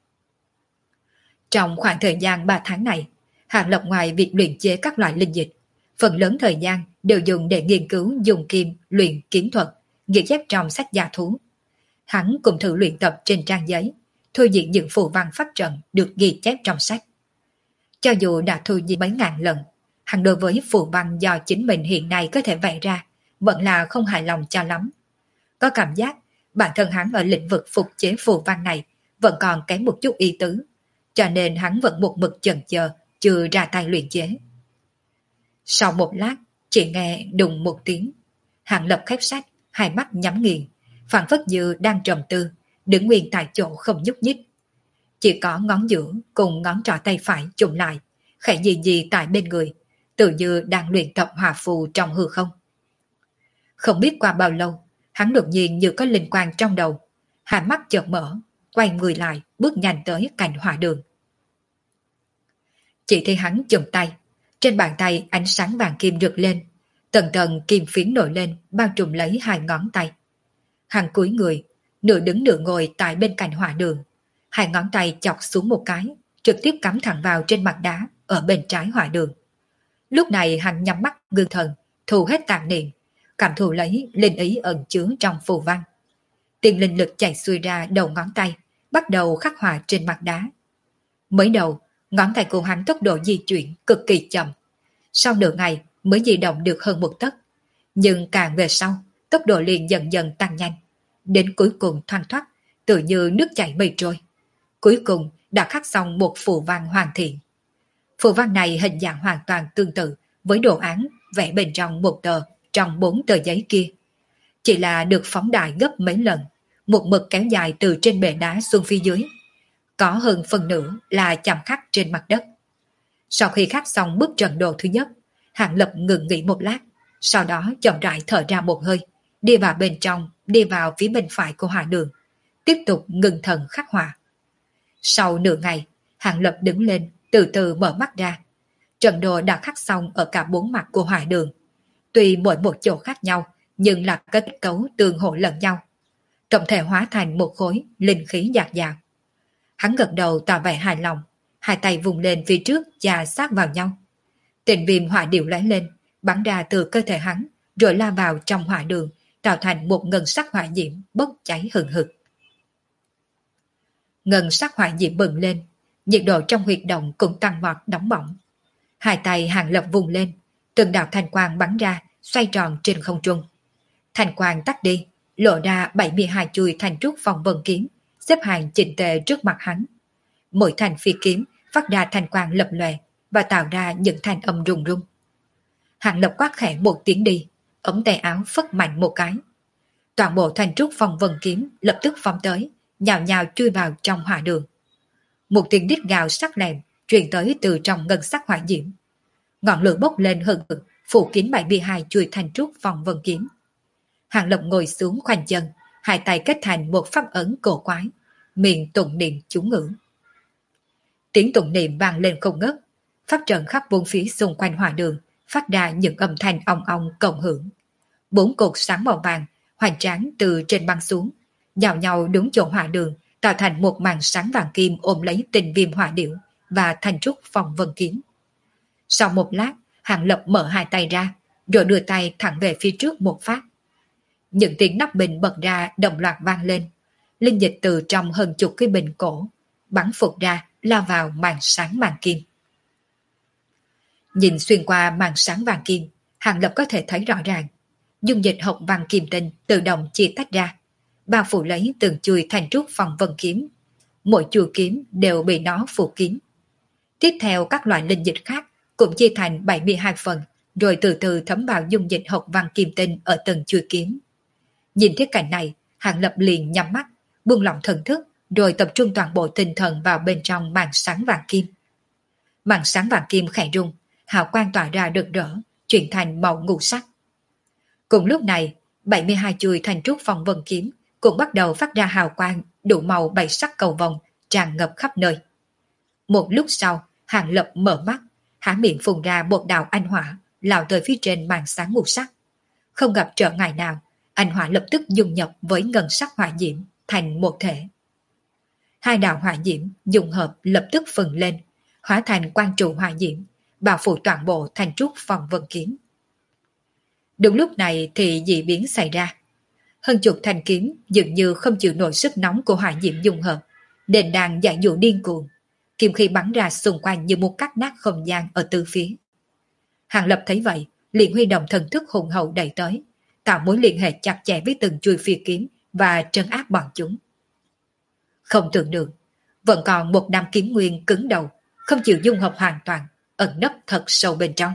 Trong khoảng thời gian 3 tháng này, Hàng Lập ngoài việc luyện chế các loại linh dịch, phần lớn thời gian đều dùng để nghiên cứu dùng kim luyện kiếm thuật, ghi chép trong sách gia thú. Hắn cũng thử luyện tập trên trang giấy, thôi diễn những phù văn pháp trận được ghi chép trong sách. Cho dù đã thôi diễn mấy ngàn lần, hắn đối với phù văn do chính mình hiện nay có thể vẽ ra, vẫn là không hài lòng cho lắm. Có cảm giác bản thân hắn ở lĩnh vực phục chế phù văn này vẫn còn kém một chút ý tứ, cho nên hắn vẫn một mực chần chờ, chưa ra tay luyện chế. Sau một lát, chỉ nghe đùng một tiếng. Hàng Lập khép sách, hai mắt nhắm nghiền, phảng phất như đang trầm tư, đứng nguyên tại chỗ không nhúc nhích. Chỉ có ngón giữa cùng ngón trỏ tay phải chụm lại, khẽ gì gì tại bên người, tự như đang luyện tập hòa phù trong hư không. Không biết qua bao lâu, hắn đột nhiên như có linh quang trong đầu, hai mắt chợt mở, quay người lại, bước nhanh tới cạnh hỏa đường. Chỉ thấy hắn chùm tay, trên bàn tay ánh sáng vàng kim rực lên, tầng tầng kim phiến nổi lên, bao trùm lấy hai ngón tay. Hắn cúi người, nửa đứng nửa ngồi tại bên cạnh hỏa đường, hai ngón tay chọc xuống một cái, trực tiếp cắm thẳng vào trên mặt đá ở bên trái hỏa đường. Lúc này hắn nhắm mắt ngưng thần, thu hết tạp niệm, cảm thụ lấy linh ý ẩn chứa trong phù văn. Tiền linh lực chảy xuôi ra đầu ngón tay, bắt đầu khắc họa trên mặt đá. Mới đầu, ngón tay của hắn tốc độ di chuyển cực kỳ chậm. Sau nửa ngày mới di động được hơn một tấc. Nhưng càng về sau, tốc độ liền dần dần tăng nhanh. Đến cuối cùng thoăn thoắt, tự như nước chảy mây trôi. Cuối cùng đã khắc xong một phù văn hoàn thiện. Phù văn này hình dạng hoàn toàn tương tự với đồ án vẽ bên trong một tờ trong 4 tờ giấy kia. Chỉ là được phóng đại gấp mấy lần, một mực kéo dài từ trên bệ đá xuống phía dưới. Có hơn phần nửa là chạm khắc trên mặt đất. Sau khi khắc xong bức trận đồ thứ nhất, Hàng Lập ngừng nghỉ một lát, sau đó chậm rãi thở ra một hơi, đi vào bên trong, đi vào phía bên phải của hỏa đường, tiếp tục ngừng thần khắc họa. Sau nửa ngày, Hàng Lập đứng lên, từ từ mở mắt ra. Trận đồ đã khắc xong ở cả 4 mặt của hỏa đường. Tuy mỗi một chỗ khác nhau, nhưng là kết cấu tương hỗ lẫn nhau. Tổng thể hóa thành một khối linh khí dạt dào. Hắn gật đầu tỏ vẻ hài lòng, hai tay vùng lên phía trước và sát vào nhau. Tình viêm hỏa điệu lóe lên, bắn ra từ cơ thể hắn, rồi la vào trong hỏa đường, tạo thành một ngân sắc hỏa diễm bốc cháy hừng hực. Ngân sắc hỏa diễm bừng lên, nhiệt độ trong huyệt động cũng tăng vọt nóng bỏng. Hai tay Hàng Lập vùng lên, từng đạo thanh quang bắn ra, xoay tròn trên không trung. Thanh quang tắt đi, lộ ra 72 chuôi thanh trúc phong vân kiếm, xếp hàng chỉnh tề trước mặt hắn. Mỗi thanh phi kiếm phát ra thanh quang lập lòe và tạo ra những thanh âm rung rung. Hàng Lập quát khẽ một tiếng đi, ống tay áo phất mạnh một cái. Toàn bộ thanh trúc phong vân kiếm lập tức phóng tới, nhào nhào chui vào trong hỏa đường. Một tiếng rít gào sắc lẹm truyền tới từ trong ngân sắc hỏa diễm. Ngọn lửa bốc lên hừng hực, phủ kín 72 chuôi thanh trúc phong vân kiếm. Hàng Lập ngồi xuống khoanh chân, hai tay kết thành một pháp ấn cổ quái, miệng tụng niệm chú ngữ. Tiếng tụng niệm vang lên không ngớt, pháp trận khắp bốn phía xung quanh hỏa đường phát ra những âm thanh ong ong cộng hưởng. 4 cột sáng màu vàng hoành tráng từ trên băng xuống, nhào nhau đúng chỗ hỏa đường, tạo thành một màn sáng vàng kim ôm lấy tình viêm hỏa điểu và thanh trúc phong vân kiếm. Sau một lát, Hàng Lập mở hai tay ra, rồi đưa tay thẳng về phía trước một phát. Những tiếng nắp bình bật ra đồng loạt vang lên. Linh dịch từ trong hơn chục cái bình cổ bắn phụt ra, lao vào màn sáng vàng kim. Nhìn xuyên qua màn sáng vàng kim, Hàng Lập có thể thấy rõ ràng. Dung dịch hộc vàng kim tinh tự động chia tách ra, bao phủ lấy từng chuôi thanh trúc phong vân kiếm. Mỗi chuôi kiếm đều bị nó phủ kín. Tiếp theo các loại linh dịch khác cũng chia thành 72 phần, rồi từ từ thấm vào dung dịch hộc vàng kim tinh ở từng chuôi kiếm. Nhìn thấy cảnh này, Hàng Lập liền nhắm mắt, buông lỏng thần thức, rồi tập trung toàn bộ tinh thần vào bên trong màn sáng vàng kim. Màn sáng vàng kim khẽ rung, hào quang tỏa ra rực rỡ, chuyển thành màu ngũ sắc. Cùng lúc này, 72 chuôi thanh trúc phong vân kiếm cũng bắt đầu phát ra hào quang đủ màu 7 sắc cầu vồng tràn ngập khắp nơi. Một lúc sau, Hàng Lập mở mắt, há miệng phun ra một đạo anh hỏa lao tới phía trên màn sáng ngũ sắc. Không gặp trở ngại nào, anh hỏa lập tức dung nhập với ngân sắc hỏa diễm thành một thể. Hai đạo hỏa diễm dung hợp lập tức phừng lên, hóa thành quang trụ hỏa diễm, bao phủ toàn bộ thanh trúc phong vân kiếm. Đúng lúc này thì dị biến xảy ra. Hơn chục thanh kiếm dường như không chịu nổi sức nóng của hỏa diễm dung hợp, nên đang giải dụ điên cuồng. Kim khí bắn ra xung quanh như một cắt nát không gian ở tứ phía. Hàng Lập thấy vậy, liền huy động thần thức hùng hậu đẩy tới, tạo mối liên hệ chặt chẽ với từng chuôi phi kiếm và trấn áp bọn chúng. Không tưởng được, vẫn còn một đám kiếm nguyên cứng đầu, không chịu dung hợp hoàn toàn, ẩn nấp thật sâu bên trong.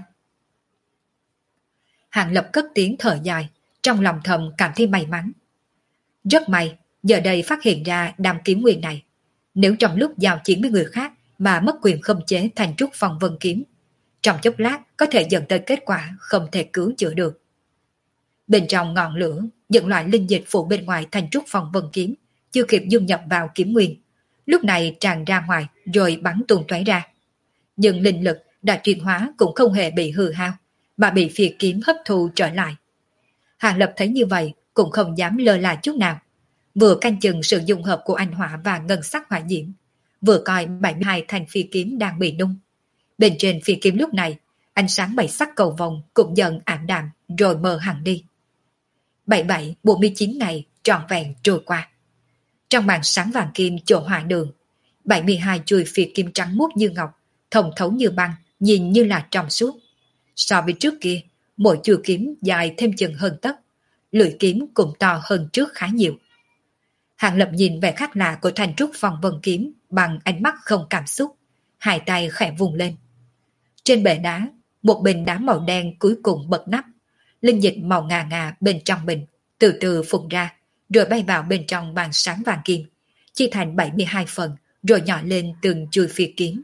Hàng Lập cất tiếng thở dài, trong lòng thầm cảm thấy may mắn. Rất may, giờ đây phát hiện ra đám kiếm nguyên này. Nếu trong lúc giao chiến với người khác mà mất quyền khống chế thành trúc phong vân kiếm, trong chốc lát có thể dẫn tới kết quả không thể cứu chữa được. Bên trong ngọn lửa, những loại linh dịch phủ bên ngoài thành trúc phong vân kiếm chưa kịp dung nhập vào kiếm nguyên, lúc này tràn ra ngoài rồi bắn tung tóe ra. Nhưng linh lực đã chuyển hóa cũng không hề bị hư hao, mà bị phi kiếm hấp thu trở lại. Hàng Lập thấy như vậy cũng không dám lơ là chút nào, vừa canh chừng sự dung hợp của anh hỏa và ngân sắc hỏa diễm, vừa coi 72 thanh phi kiếm đang bị nung. Bên trên phi kiếm lúc này, ánh sáng 7 sắc cầu vồng cũng dần ảm đạm rồi mờ hẳn đi. 77-49 ngày trọn vẹn trôi qua. Trong màn sáng vàng kim chỗ hỏa đường, 72 chuôi phi kim trắng muốt như ngọc, thông thấu như băng, nhìn như là trong suốt. So với trước kia, mỗi chuôi kiếm dài thêm chừng hơn tấc, lưỡi kiếm cũng to hơn trước khá nhiều. Hàng Lập nhìn vẻ khác lạ của thanh trúc phong vân kiếm bằng ánh mắt không cảm xúc, hai tay khẽ vùng lên. Trên bệ đá, một bình đá màu đen cuối cùng bật nắp, linh dịch màu ngà ngà bên trong bình từ từ phun ra, rồi bay vào bên trong màn sáng vàng kim, chia thành 72 phần, rồi nhỏ lên từng chuôi phi kiếm.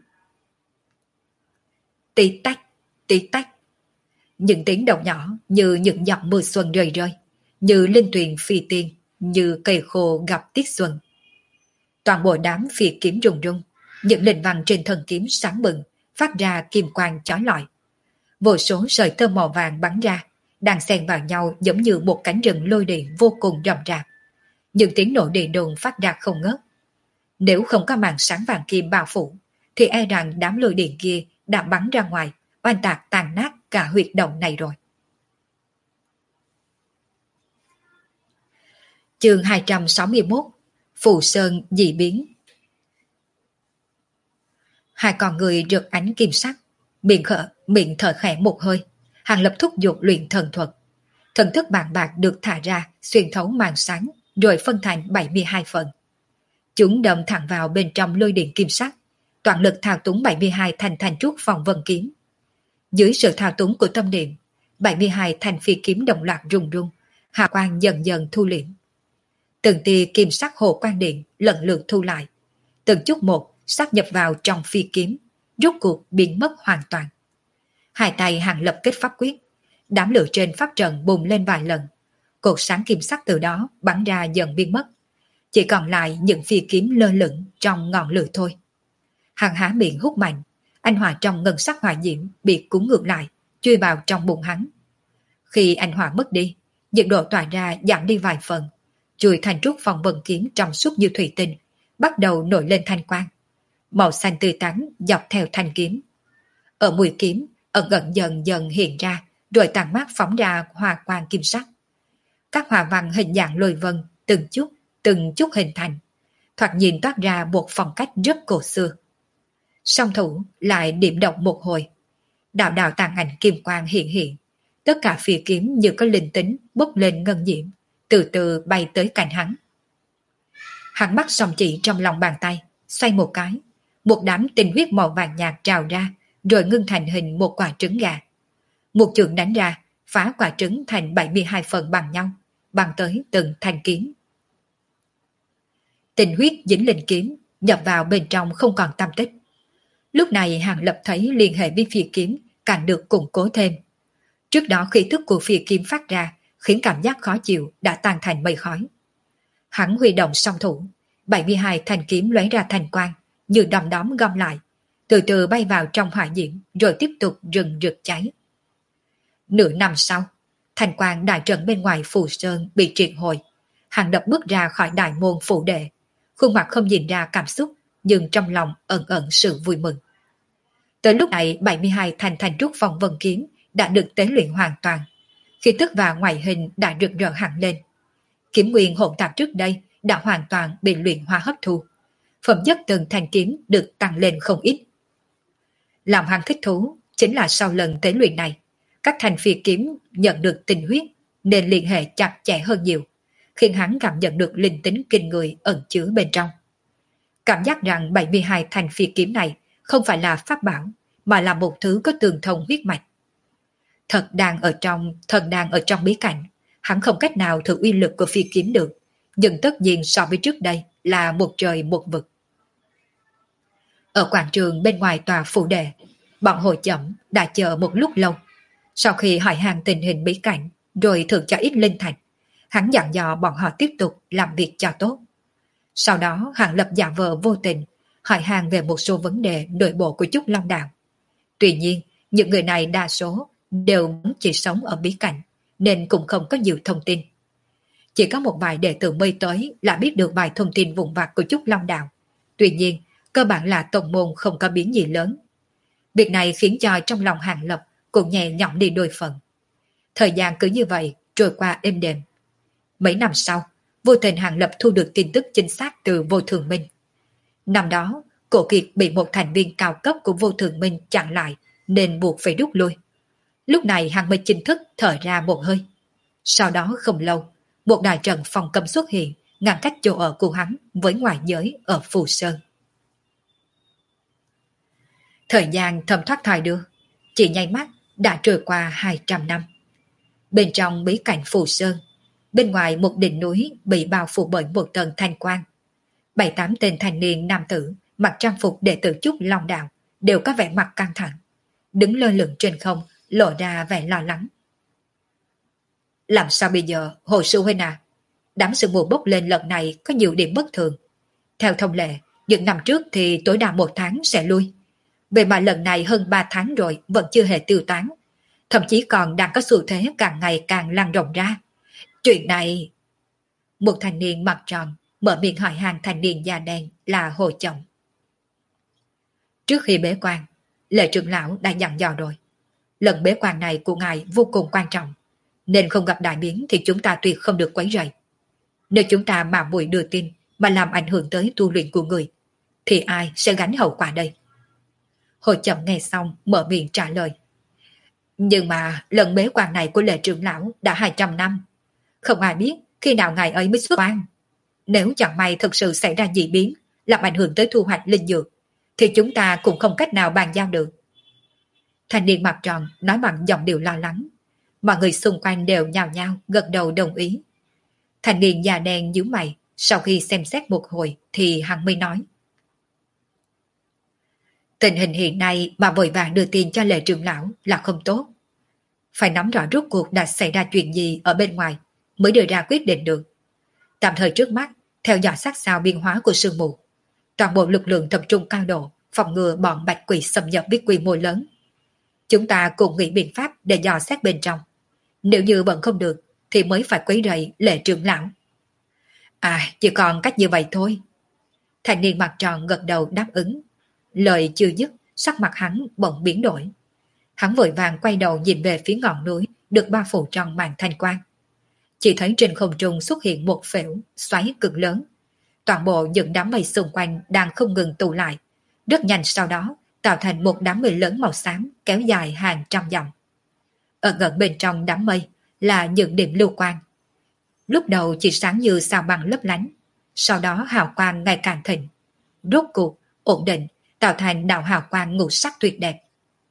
Tí tách, tí tách. Những tiếng động nhỏ như những giọt mưa xuân rơi rơi, như linh tuyền phi tiên, như cây khô gặp tiết xuân. Toàn bộ đám phi kiếm rung rung, những linh văn trên thân kiếm sáng bừng, phát ra kim quang chói lọi. Vô số sợi tơ màu vàng bắn ra, đang xen vào nhau giống như một cánh rừng lôi điện vô cùng rậm rạp. Những tiếng nổ điện đồn phát ra không ngớt. Nếu không có màn sáng vàng kim bao phủ, thì e rằng đám lôi điện kia đã bắn ra ngoài, oanh tạc tàn nát cả huyệt động này rồi. Chương 261, Phù Sơn dị biến. Hai con người rực ánh kim sắc, miệng thở khẽ một hơi, Hàng Lập thúc giục luyện thần thuật. Thần thức bàn bạc được thả ra, xuyên thấu màn sáng, rồi phân thành 72 phần. Chúng đâm thẳng vào bên trong lôi điện kim sắc, toàn lực thao túng 72 thanh trúc phong vân kiếm. Dưới sự thao túng của tâm niệm, 72 thanh phi kiếm đồng loạt rung rung, hào quang dần dần thu liễm. Từng tia kim sắc hồ quang điện lần lượt thu lại, từng chút một sáp nhập vào trong phi kiếm, rốt cuộc biến mất hoàn toàn. Hai tay Hàng Lập kết pháp quyết, đám lửa trên pháp trận bùng lên vài lần, cột sáng kim sắc từ đó bắn ra dần biến mất, chỉ còn lại những phi kiếm lơ lửng trong ngọn lửa thôi. Hàng há miệng hút mạnh, anh hỏa trong ngân sắc hỏa diễm bị cuốn ngược lại, chui vào trong bụng hắn. Khi anh hỏa mất đi, nhiệt độ tỏa ra giảm đi vài phần, chuôi thanh trúc phong vân kiếm trong suốt như thủy tinh bắt đầu nổi lên thanh quang, màu xanh tươi tắn dọc theo thanh kiếm. Ở mũi kiếm ẩn ẩn dần dần hiện ra, rồi tàn mát phóng ra hoa quang kim sắc. Các hoa văn hình dạng lôi vân từng chút hình thành, thoạt nhìn toát ra một phong cách rất cổ xưa. Song thủ lại điểm động một hồi, đạo đạo tàn ảnh kim quang hiện hiện, tất cả phi kiếm như có linh tính bốc lên ngân diễm, từ từ bay tới cạnh hắn. Hắn bắt song chỉ trong lòng bàn tay, xoay một cái, một đám tinh huyết màu vàng nhạt trào ra, rồi ngưng thành hình một quả trứng gà. Một chưởng đánh ra, phá quả trứng thành 72 phần bằng nhau, bằng tới từng thanh kiếm. Tinh huyết dính linh kiếm, nhập vào bên trong không còn tăm tích. Lúc này Hàng Lập thấy liên hệ với phi kiếm càng được củng cố thêm. Trước đó khí thức của phi kiếm phát ra khiến cảm giác khó chịu đã tan thành mây khói. Hắn huy động song thủ, 72 thanh kiếm lóe ra thành quang, như đom đóm gom lại, từ từ bay vào trong hỏa diễm, rồi tiếp tục rừng rực cháy. Nửa năm sau, thành quang đại trận bên ngoài Phù Sơn bị triệt hồi. Hàng Lập bước ra khỏi đại môn phủ đệ, khuôn mặt không nhìn ra cảm xúc, nhưng trong lòng ẩn ẩn sự vui mừng. Tới lúc này 72 thanh trúc phong vân kiếm đã được tế luyện hoàn toàn, khí tức và ngoại hình đã rực rỡ hẳn lên. Kiếm nguyên hỗn tạp trước đây đã hoàn toàn bị luyện hóa hấp thu, phẩm chất từng thanh kiếm được tăng lên không ít. Làm hắn thích thú chính là sau lần tế luyện này, các thanh phi kiếm nhận được tinh huyết nên liên hệ chặt chẽ hơn nhiều, khiến hắn cảm nhận được linh tính kinh người ẩn chứa bên trong. Cảm giác rằng 72 thanh phi kiếm này không phải là pháp bảo, mà là một thứ có tường thông huyết mạch. Thần đang ở trong bí cảnh, hắn không cách nào thử uy lực của phi kiếm được, nhưng tất nhiên so với trước đây là một trời một vực. Ở quảng trường bên ngoài tòa phủ đệ, bọn Hồ Chẩm đã chờ một lúc lâu. Sau khi hỏi han tình hình bí cảnh, rồi thưởng cho ít linh thạch, hắn dặn dò bọn họ tiếp tục làm việc cho tốt. Sau đó Hàng Lập giả vờ vô tình, hỏi han về một số vấn đề nội bộ của Trúc Long Đạo. Tuy nhiên, những người này đa số đều chỉ sống ở bí cảnh, nên cũng không có nhiều thông tin. Chỉ có một vài đệ tử mới tới là biết được vài thông tin vụn vặt của Trúc Long Đạo. Tuy nhiên, cơ bản là tông môn không có biến gì lớn. Việc này khiến cho trong lòng Hàng Lập cũng nhẹ nhõm đi đôi phần. Thời gian cứ như vậy trôi qua êm đềm. Mấy năm sau, vô tình Hàng Lập thu được tin tức chính xác từ Vô Thường Minh. Năm đó, Cổ Kiệt bị một thành viên cao cấp của Vô Thường Minh chặn lại nên buộc phải rút lui. Lúc này hắn mới chính thức thở ra một hơi. Sau đó không lâu, một đại trận phòng cấm xuất hiện, ngăn cách chỗ ở của hắn với ngoại giới ở Phù Sơn. Thời gian thấm thoát thời đưa, chỉ nháy mắt đã trôi qua 200 năm. Bên trong bí cảnh Phù Sơn, bên ngoài một đỉnh núi bị bao phủ bởi một tầng thanh quang. 7-8 tên thanh niên nam tử mặc trang phục đệ tử Trúc Long Đạo đều có vẻ mặt căng thẳng, đứng lơ lửng trên không, lộ ra vẻ lo lắng. Làm sao bây giờ, Hồ Sư Huynh à? Đám sương mù bốc lên lần này có nhiều điểm bất thường. Theo thông lệ, những năm trước thì tối đa 1 tháng sẽ lui. Vậy mà lần này hơn 3 tháng rồi vẫn chưa hề tiêu tán. Thậm chí còn đang có xu thế càng ngày càng lan rộng ra. Chuyện này... Một thanh niên mặt tròn mở miệng hỏi hàng thanh niên da đen là Hồ Trọng. Trước khi bế quan, Lệ trưởng lão đã dặn dò rồi. Lần bế quan này của ngài vô cùng quan trọng, nên không gặp đại biến thì chúng ta tuyệt không được quấy rầy. Nếu chúng ta mạo muội đưa tin mà làm ảnh hưởng tới tu luyện của người, thì ai sẽ gánh hậu quả đây? Hồ Trọng nghe xong mở miệng trả lời. Nhưng mà lần bế quan này của Lệ trưởng lão đã 200 năm. Không ai biết khi nào ngài ấy mới xuất quan. Nếu chẳng may thực sự xảy ra dị biến, làm ảnh hưởng tới thu hoạch linh dược, thì chúng ta cũng không cách nào bàn giao được. Thanh niên mặt tròn nói bằng giọng điệu lo lắng. Mọi người xung quanh đều nhao nhao gật đầu đồng ý. Thanh niên da đen nhíu mày, sau khi xem xét một hồi thì hắn mới nói. Tình hình hiện nay mà vội vàng đưa tin cho Lệ trưởng lão là không tốt. Phải nắm rõ rốt cuộc đã xảy ra chuyện gì ở bên ngoài mới đưa ra quyết định được. Tạm thời trước mắt, theo dõi sát sao biến hóa của sương mù. Toàn bộ lực lượng tập trung cao độ, phòng ngừa bọn bạch quỷ xâm nhập với quy mô lớn. Chúng ta cùng nghĩ biện pháp để dò xét bên trong. Nếu như vẫn không được, thì mới phải quấy rầy Lệ trưởng lão. À, chỉ còn cách như vậy thôi. Thanh niên mặt tròn gật đầu đáp ứng. Lời chưa dứt, sắc mặt hắn bỗng biến đổi. Hắn vội vàng quay đầu nhìn về phía ngọn núi được bao phủ trong màn thanh quang. Chỉ thấy trên không trung xuất hiện một phễu xoáy cực lớn. Toàn bộ những đám mây xung quanh đang không ngừng tụ lại. Rất nhanh sau đó tạo thành một đám mây lớn màu xám kéo dài hàng trăm dặm. Ở gần bên trong đám mây là những điểm lưu quang. Lúc đầu chỉ sáng như sao băng lấp lánh, sau đó hào quang ngày càng thịnh. Rốt cuộc, ổn định, tạo thành đạo hào quang ngũ sắc tuyệt đẹp.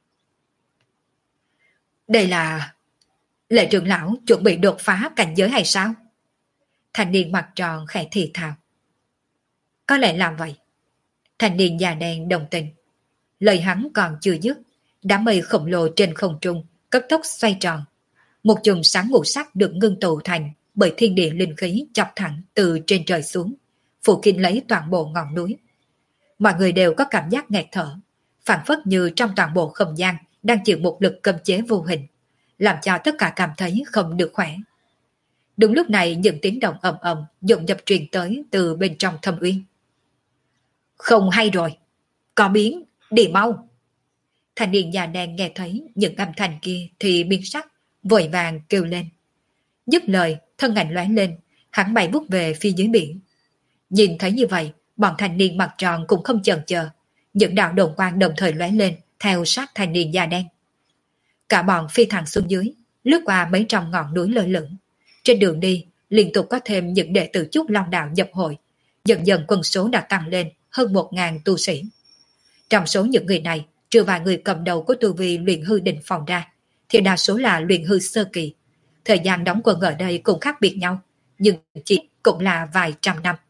Đây là... Lệ trưởng lão chuẩn bị đột phá cảnh giới hay sao? Thanh niên mặt tròn khẽ thì thào. Có lẽ làm vậy. Thanh niên già đen đồng tình. Lời hắn còn chưa dứt, đám mây khổng lồ trên không trung cấp tốc xoay tròn. Một chùm sáng ngũ sắc được ngưng tụ thành bởi thiên địa linh khí chọc thẳng từ trên trời xuống, phủ kín lấy toàn bộ ngọn núi. Mọi người đều có cảm giác nghẹt thở, phảng phất như trong toàn bộ không gian đang chịu một lực cấm chế vô hình, làm cho tất cả cảm thấy không được khỏe. Đúng lúc này những tiếng động ầm ầm dồn dập truyền tới từ bên trong thâm uyên. Không hay rồi, có biến, đi mau. Thanh niên già đen nghe thấy những âm thanh kia thì biến sắc, vội vàng kêu lên. Dứt lời, thân ảnh lóe lên, hắn bay vút về phía dưới biển. Nhìn thấy như vậy, bọn thanh niên mặt tròn cũng không chần chờ, những đạo đồn quang đồng thời lóe lên theo sát thanh niên da đen. Cả bọn phi thẳng xuống dưới, lướt qua mấy trăm ngọn núi lơ lửng. Trên đường đi, liên tục có thêm những đệ tử Trúc Long Đạo nhập hội, dần dần quân số đã tăng lên hơn 1.000 tu sĩ. Trong số những người này, trừ vài người cầm đầu của tu vi luyện hư đỉnh phòng ra, thì đa số là luyện hư sơ kỳ. Thời gian đóng quân ở đây cũng khác biệt nhau, nhưng chỉ cũng là vài trăm năm.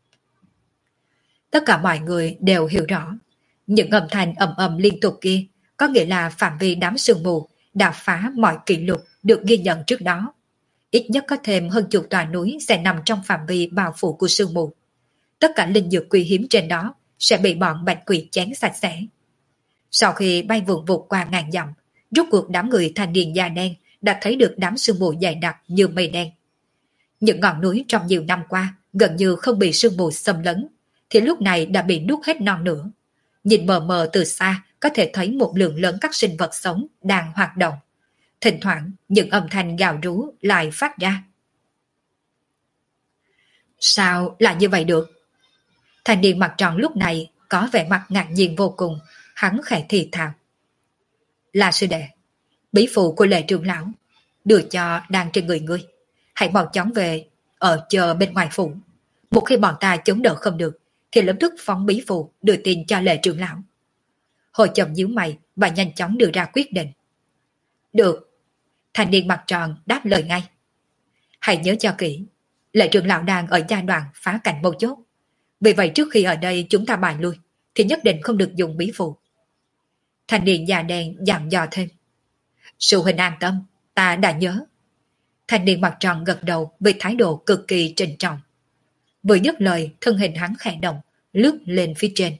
Tất cả mọi người đều hiểu rõ, những âm thanh ầm ầm liên tục kia có nghĩa là phạm vi đám sương mù đã phá mọi kỷ lục được ghi nhận trước đó. Ít nhất có thêm hơn chục tòa núi sẽ nằm trong phạm vi bao phủ của sương mù. Tất cả linh dược quý hiếm trên đó sẽ bị bọn bạch quỷ chén sạch sẽ. Sau khi bay vụn vụt qua ngàn dặm, rốt cuộc đám người thanh niên da đen đã thấy được đám sương mù dày đặc như mây đen. Những ngọn núi trong nhiều năm qua gần như không bị sương mù xâm lấn, thì lúc này đã bị nuốt hết non nữa. Nhìn mờ mờ từ xa có thể thấy một lượng lớn các sinh vật sống đang hoạt động. Thỉnh thoảng những âm thanh gào rú lại phát ra. Sao lại như vậy được? Thanh niên mặt tròn lúc này có vẻ mặt ngạc nhiên vô cùng, hắn khẽ thì thào. Là sư đệ, bí phụ của Lệ trưởng lão, đưa cho đang trên người ngươi. Hãy mau chóng về, ở chờ bên ngoài phủ. Một khi bọn ta chống đỡ không được, thì lập tức phóng bí phụ đưa tin cho Lệ trưởng lão. Hồi chồng nhíu mày và nhanh chóng đưa ra quyết định. Được, thanh niên mặt tròn đáp lời ngay. Hãy nhớ cho kỹ, Lệ trưởng lão đang ở giai đoạn phá cảnh mâu chốt. Vì vậy trước khi ở đây chúng ta bại lui, thì nhất định không được dùng bí phụ. Thanh niên già đen dặn dò thêm. Sư huynh an tâm, ta đã nhớ. Thanh niên mặt tròn gật đầu với thái độ cực kỳ trịnh trọng. Vừa dứt lời, thân hình hắn khẽ động, lướt lên phía trên.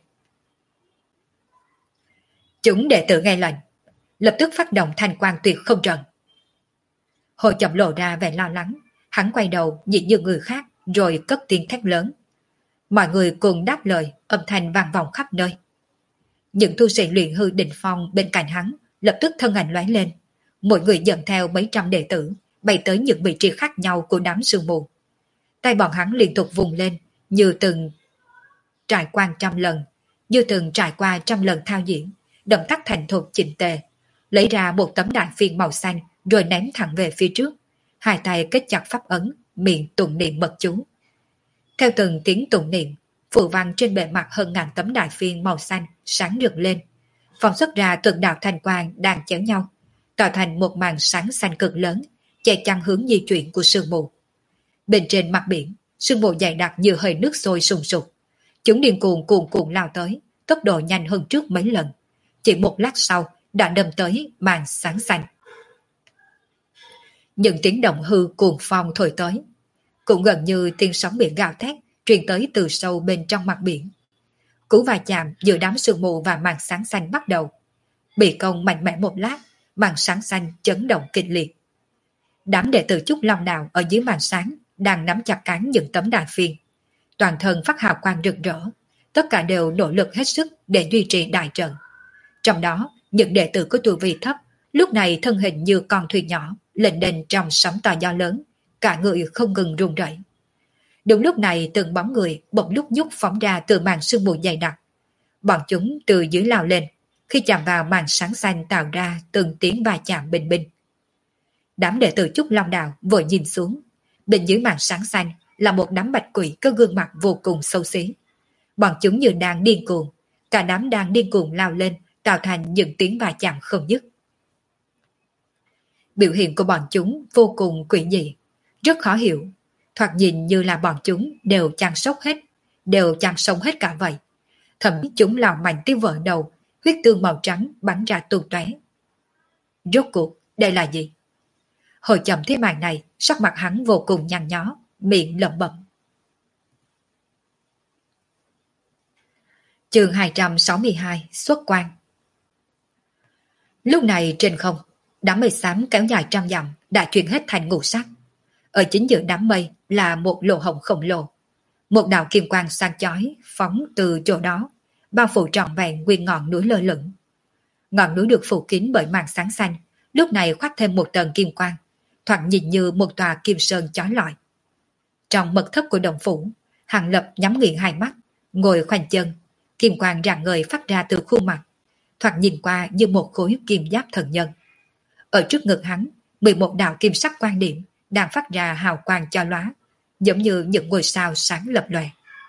Chúng đệ tử nghe lệnh, lập tức phát động thanh quan tuyệt không trận. Hồi chậm lộ ra vẻ lo lắng, hắn quay đầu nhìn như người khác rồi cất tiếng thét lớn. Mọi người cùng đáp lời, âm thanh vang vọng khắp nơi. Những tu sĩ luyện hư đỉnh phong bên cạnh hắn lập tức thân ảnh lóe lên, mỗi người dẫn theo mấy trăm đệ tử bay tới những vị trí khác nhau của đám sương mù. Tay bọn hắn liên tục vùng lên như từng trải qua trăm lần thao diễn, động tác thành thục chỉnh tề, lấy ra một tấm đại phiên màu xanh rồi ném thẳng về phía trước, hai tay kết chặt pháp ấn, miệng tụng niệm mật chú. Theo từng tiếng tụng niệm, phù văn trên bề mặt hơn ngàn tấm đại phiên màu xanh sáng rực lên, phóng xuất ra từng đạo thanh quang đang chéo nhau, tạo thành một màn sáng xanh cực lớn, che chắn hướng di chuyển của sương mù. Bên trên mặt biển, sương mù dày đặc như hơi nước sôi sùng sục. Chúng điên cuồng cuồn cuộn lao tới, tốc độ nhanh hơn trước mấy lần. Chỉ một lát sau đã đâm tới màn sáng xanh. Những tiếng động hư cuồng phong thổi tới, cũng gần như tiếng sóng biển gào thét truyền tới từ sâu bên trong mặt biển. Cú va chạm giữa đám sương mù và màn sáng xanh bắt đầu. Bị công mạnh mẽ một lát, màn sáng xanh chấn động kịch liệt. Đám đệ tử Trúc Long Đạo ở dưới màn sáng đang nắm chặt cán những tấm đài phiên. Toàn thân phát hào quang rực rỡ, tất cả đều nỗ lực hết sức để duy trì đại trận. Trong đó, những đệ tử có tu vi thấp, lúc này thân hình như con thuyền nhỏ, lênh đênh trong sóng to gió lớn, cả người không ngừng run rẩy. Đúng lúc này từng bóng người bỗng lúc nhúc phóng ra từ màn sương mù dày đặc. Bọn chúng từ dưới lao lên, khi chạm vào màn sáng xanh tạo ra từng tiếng va chạm bình binh. Đám đệ tử Trúc Long Đạo vội nhìn xuống, bên dưới màn sáng xanh là một đám bạch quỷ có gương mặt vô cùng xấu xí. Bọn chúng như đang điên cuồng, cả đám đang điên cuồng lao lên, tạo thành những tiếng va chạm không dứt. Biểu hiện của bọn chúng vô cùng quỷ dị, rất khó hiểu, thoạt nhìn như là bọn chúng đều chăn sống hết cả vậy. Thậm chí chúng lao mạnh tới vỡ đầu, huyết tương màu trắng bắn ra tung tóe. Rốt cuộc, đây là gì? Hồi chậm thấy màn này, sắc mặt hắn vô cùng nhăn nhó, miệng lẩm bẩm. Chương 262 xuất quan. Lúc này trên không, đám mây xám kéo dài trăm dặm đã chuyển hết thành ngũ sắc. Ở chính giữa đám mây là một lỗ hổng khổng lồ. Một đạo kim quang sáng chói phóng từ chỗ đó, bao phủ trọn vẹn nguyên ngọn núi lơ lửng. Ngọn núi được phủ kín bởi màn sáng xanh, lúc này khoác thêm một tầng kim quang, thoạt nhìn như một tòa kim sơn chói lọi. Trong mật thất của động phủ, Hàng Lập nhắm nghiền hai mắt, ngồi khoanh chân, kim quang rạng ngời phát ra từ khuôn mặt, thoạt nhìn qua như một khối kim giáp thần nhân. Ở trước ngực hắn, 11 đạo kim sắc quan điểm đang phát ra hào quang cho lóa, giống như những ngôi sao sáng lập lòe.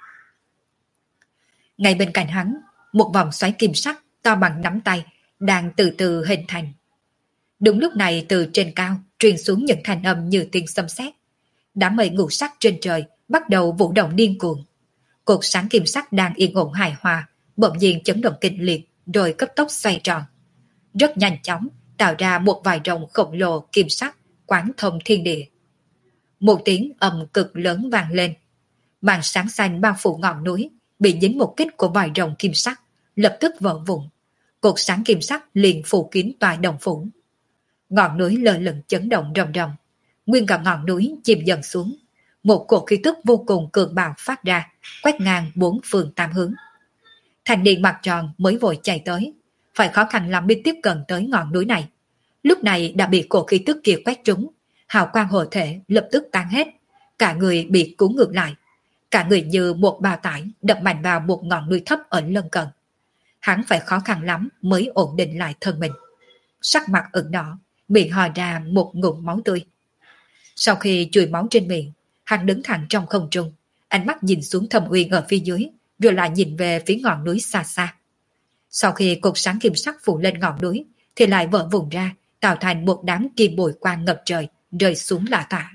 Ngay bên cạnh hắn, một vòng xoáy kim sắc to bằng nắm tay đang từ từ hình thành. Đúng lúc này từ trên cao truyền xuống những thanh âm như tiếng xâm sét. Đám mây ngũ sắc trên trời bắt đầu vũ động điên cuồng. Cột sáng kim sắc đang yên ổn hài hòa, bỗng nhiên chấn động kịch liệt rồi cấp tốc xoay tròn. Rất nhanh chóng tạo ra một vài rồng khổng lồ kim sắc quán thông thiên địa. Một tiếng ầm cực lớn vang lên. Màn sáng xanh bao phủ ngọn núi bị dính một kích của vài rồng kim sắc, lập tức vỡ vụn. Cột sáng kim sắc liền phủ kín tòa đồng phủ. Ngọn núi lơ lửng chấn động rầm rầm, nguyên cả ngọn núi chìm dần xuống. Một cột khí tức vô cùng cường bạo phát ra, quét ngang bốn phương tám hướng. Thanh niên mặt tròn mới vội chạy tới, phải khó khăn lắm mới tiếp cận tới ngọn núi này. Lúc này đã bị cột khí tức kia quét trúng, hào quang hộ thể lập tức tan hết, cả người bị cuốn ngược lại, cả người như một bao tải đập mạnh vào một ngọn núi thấp ở lân cận. Hắn phải khó khăn lắm mới ổn định lại thân mình. Sắc mặt ửng đỏ, miệng hò ra một ngụm máu tươi. Sau khi chùi máu trên miệng, hắn đứng thẳng trong không trung, ánh mắt nhìn xuống Thâm Uyên ở phía dưới, rồi lại nhìn về phía ngọn núi xa xa. Sau khi cột sáng kim sắc phủ lên ngọn núi, thì lại vỡ vụn ra, tạo thành một đám kim bụi quang ngập trời, rơi xuống lạ tả.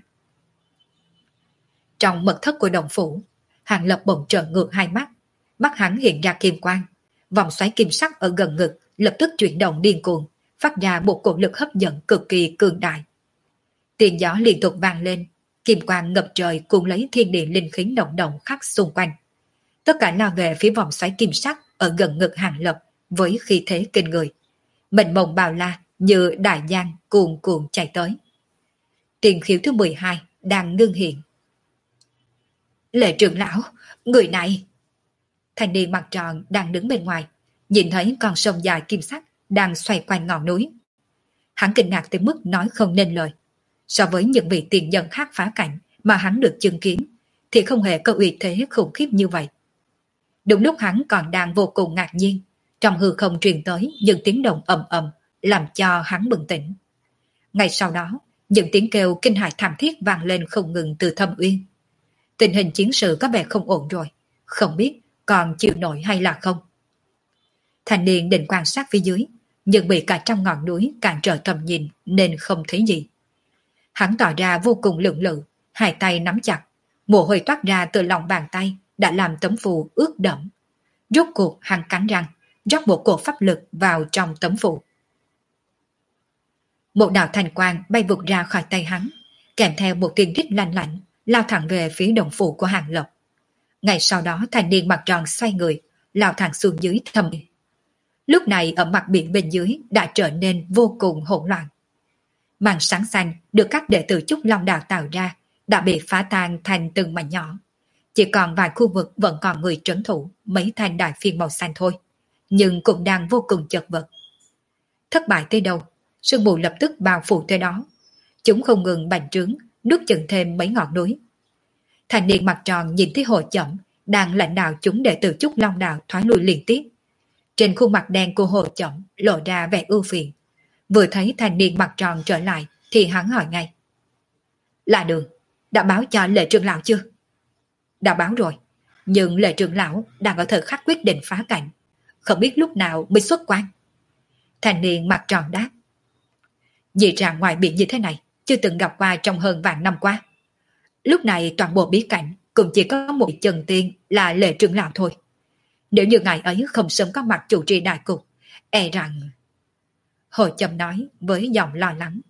Trong mật thất của động phủ, Hàng Lập bỗng trợn ngược hai mắt, mắt hắn hiện ra kim quang, vòng xoáy kim sắc ở gần ngực lập tức chuyển động điên cuồng, phát ra một cỗ lực hấp dẫn cực kỳ cường đại. Tiếng gió liên tục vang lên, kim quang ngập trời cuốn lấy thiên địa linh khí động động khắp xung quanh. Tất cả lao về phía vòng xoáy kim sắc ở gần ngực Hàng Lập với khí thế kinh người. Mênh mông bao la như đại giang cuồn cuộn chạy tới. Tiền khiếu thứ 12 đang ngưng hiện. Lệ trưởng lão, người này! Thanh niên mặt tròn đang đứng bên ngoài, nhìn thấy con sông dài kim sắc đang xoay quanh ngọn núi. Hắn kinh ngạc tới mức nói không nên lời. So với những vị tiền nhân khác phá cảnh mà hắn được chứng kiến, thì không hề có uy thế khủng khiếp như vậy. Đúng lúc hắn còn đang vô cùng ngạc nhiên, trong hư không truyền tới những tiếng động ầm ầm, làm cho hắn bừng tỉnh. Ngay sau đó, những tiếng kêu kinh hãi thảm thiết vang lên không ngừng từ Thâm Uyên. Tình hình chiến sự có vẻ không ổn rồi, không biết còn chịu nổi hay là không. Thanh niên định quan sát phía dưới, nhưng bị cả trăm ngọn núi cản trở tầm nhìn nên không thấy gì. Hắn tỏ ra vô cùng lưỡng lự, hai tay nắm chặt, mồ hôi toát ra từ lòng bàn tay đã làm tấm phù ướt đẫm. Rốt cuộc hắn cắn răng, rót một cỗ pháp lực vào trong tấm phù. Một đạo thành quang bay vụt ra khỏi tay hắn, kèm theo một tiếng rít lanh lảnh, lao thẳng về phía động phủ của Hàng Lập. Ngay sau đó thanh niên mặt tròn xoay người, lao thẳng xuống dưới Thâm Uyên. Lúc này ở mặt biển bên dưới đã trở nên vô cùng hỗn loạn. Màn sáng xanh được các đệ tử Trúc Long Đạo tạo ra đã bị phá tan thành từng mảnh nhỏ. Chỉ còn vài khu vực vẫn còn người trấn thủ mấy thanh đại phiên màu xanh thôi, nhưng cũng đang vô cùng chật vật. Thất bại tới đâu, sương mù lập tức bao phủ tới đó. Chúng không ngừng bành trướng, nuốt chửng thêm mấy ngọn núi. Thanh niên mặt tròn nhìn thấy Hồ Chẩm đang lãnh đạo chúng đệ tử Trúc Long Đạo thoái lui liên tiếp. Trên khuôn mặt đen của Hồ Chẩm lộ ra vẻ ưu phiền. Vừa thấy thanh niên mặt tròn trở lại thì hắn hỏi ngay: Là Đường, đã báo cho Lệ trưởng lão chưa? Đã báo rồi, nhưng Lệ trưởng lão đang ở thời khắc quyết định phá cảnh, không biết lúc nào mới xuất quan. Thanh niên mặt tròn đáp: Dị trạng ngoài biển như thế này chưa từng gặp qua trong hơn vạn năm qua. Lúc này toàn bộ bí cảnh cũng chỉ có một chân tiên là Lệ trưởng lão thôi. Nếu như ngài ấy không sớm có mặt chủ trì đại cục, e rằng... Hồ Châm nói với giọng lo lắng.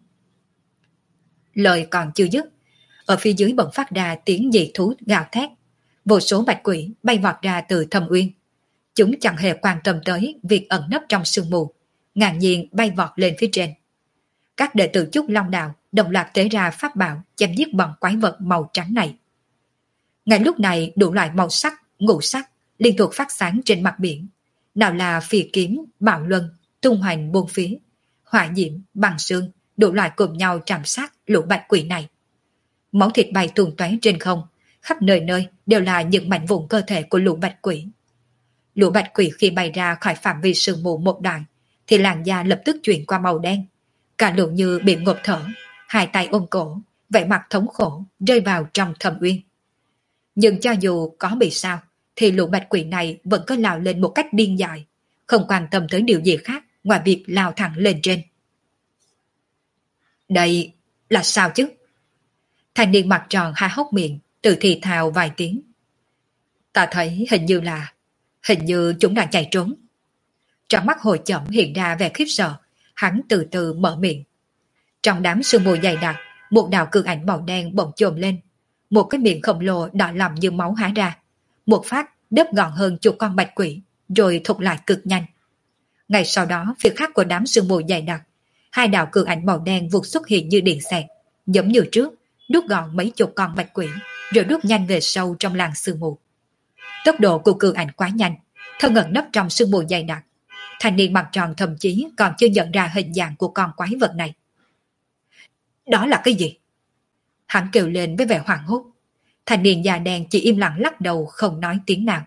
Lời còn chưa dứt, ở phía dưới bỗng phát ra tiếng dị thú gào thét. Vô số bạch quỷ bay vọt ra từ Thâm Uyên. Chúng chẳng hề quan tâm tới việc ẩn nấp trong sương mù, ngang nhiên bay vọt lên phía trên. Các đệ tử Trúc Long Đạo đồng loạt tế ra pháp bảo chém giết bọn quái vật màu trắng này. Ngay lúc này đủ loại màu sắc, ngũ sắc liên tục phát sáng trên mặt biển. Nào là phỉ kiếm, bạo luân, tung hoành buôn phía, hỏa diễm, bằng sương, đủ loại cùng nhau trảm sát lũ bạch quỷ này. Máu thịt bay tuôn tóe trên không, khắp nơi nơi đều là những mảnh vụn cơ thể của lũ bạch quỷ. Lũ bạch quỷ khi bay ra khỏi phạm vi sương mù một đoạn, thì làn da lập tức chuyển qua màu đen. Cả lũ như bị ngộp thở, hai tay ôm cổ, vẻ mặt thống khổ, rơi vào trong Thâm Uyên. Nhưng cho dù có bị sao, thì lũ bạch quỷ này vẫn có lao lên một cách điên dại, không quan tâm tới điều gì khác ngoài việc lao thẳng lên trên. Đây là sao chứ? Thanh niên mặt tròn há hốc miệng, tự thì thào vài tiếng. Ta thấy hình như chúng đang chạy trốn. Trong mắt Hồ Chẩm hiện ra vẻ khiếp sợ, hắn từ từ mở miệng. Trong đám sương mù dày đặc, một đạo cường ảnh màu đen bỗng chồm lên. Một cái miệng khổng lồ đỏ lòm như máu há ra. Một phát đớp gọn hơn chục con bạch quỷ, rồi thụt lại cực nhanh. Ngay sau đó, phía khác của đám sương mù dày đặc, hai đạo cường ảnh màu đen vụt xuất hiện như điện xẹt, giống như trước, đút gọn mấy chục con bạch quỷ, rồi đút nhanh về sâu trong làng sương mù. Tốc độ của cường ảnh quá nhanh, thân ẩn nấp trong sương mù dày đặc. Thanh niên mặt tròn thậm chí còn chưa nhận ra hình dạng của con quái vật này. Đó là cái gì? Hắn kêu lên với vẻ hoảng hốt. Thanh niên da đen chỉ im lặng lắc đầu không nói tiếng nào.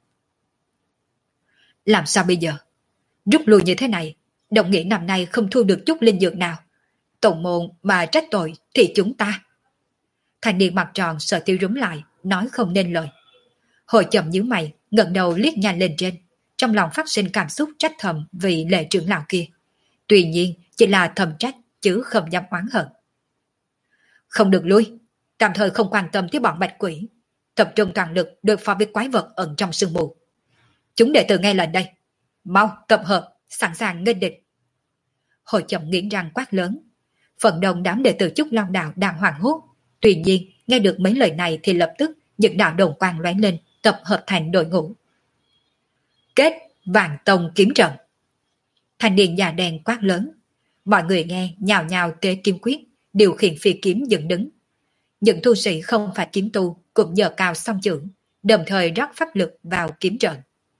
Làm sao bây giờ? Rút lui như thế này, đồng nghĩa năm nay không thu được chút linh dược nào. Tổng môn mà trách tội thì chúng ta. Thanh niên mặt tròn sợ tiêu rúm lại, nói không nên lời. Hội chậm nhíu mày, ngẩng đầu liếc nhanh lên trên, trong lòng phát sinh cảm xúc trách thầm vì lệ trưởng lão kia. Tuy nhiên, chỉ là thầm trách chứ không dám oán hận. Không được lui, tạm thời không quan tâm tới bọn bạch quỷ, tập trung toàn lực đối phó với quái vật ẩn trong sương mù. Chúng đệ tử nghe lệnh đây, mau tập hợp, sẵn sàng nghênh địch. Hội chậm nghiến răng quát lớn. Phần đông đám đệ tử Trúc Long Đạo đang hoảng hốt, tuy nhiên nghe được mấy lời này thì lập tức những đạo đồng quang lóe lên, tập hợp thành đội ngũ. Kết Vàng Tông kiếm trận. Thanh niên già đen quát lớn. Mọi người nghe nhào nhào tế kiếm quyết, điều khiển phi kiếm dựng đứng. Những tu sĩ không phải kiếm tu cũng giơ cao song chưởng, đồng thời rót pháp lực vào kiếm trận.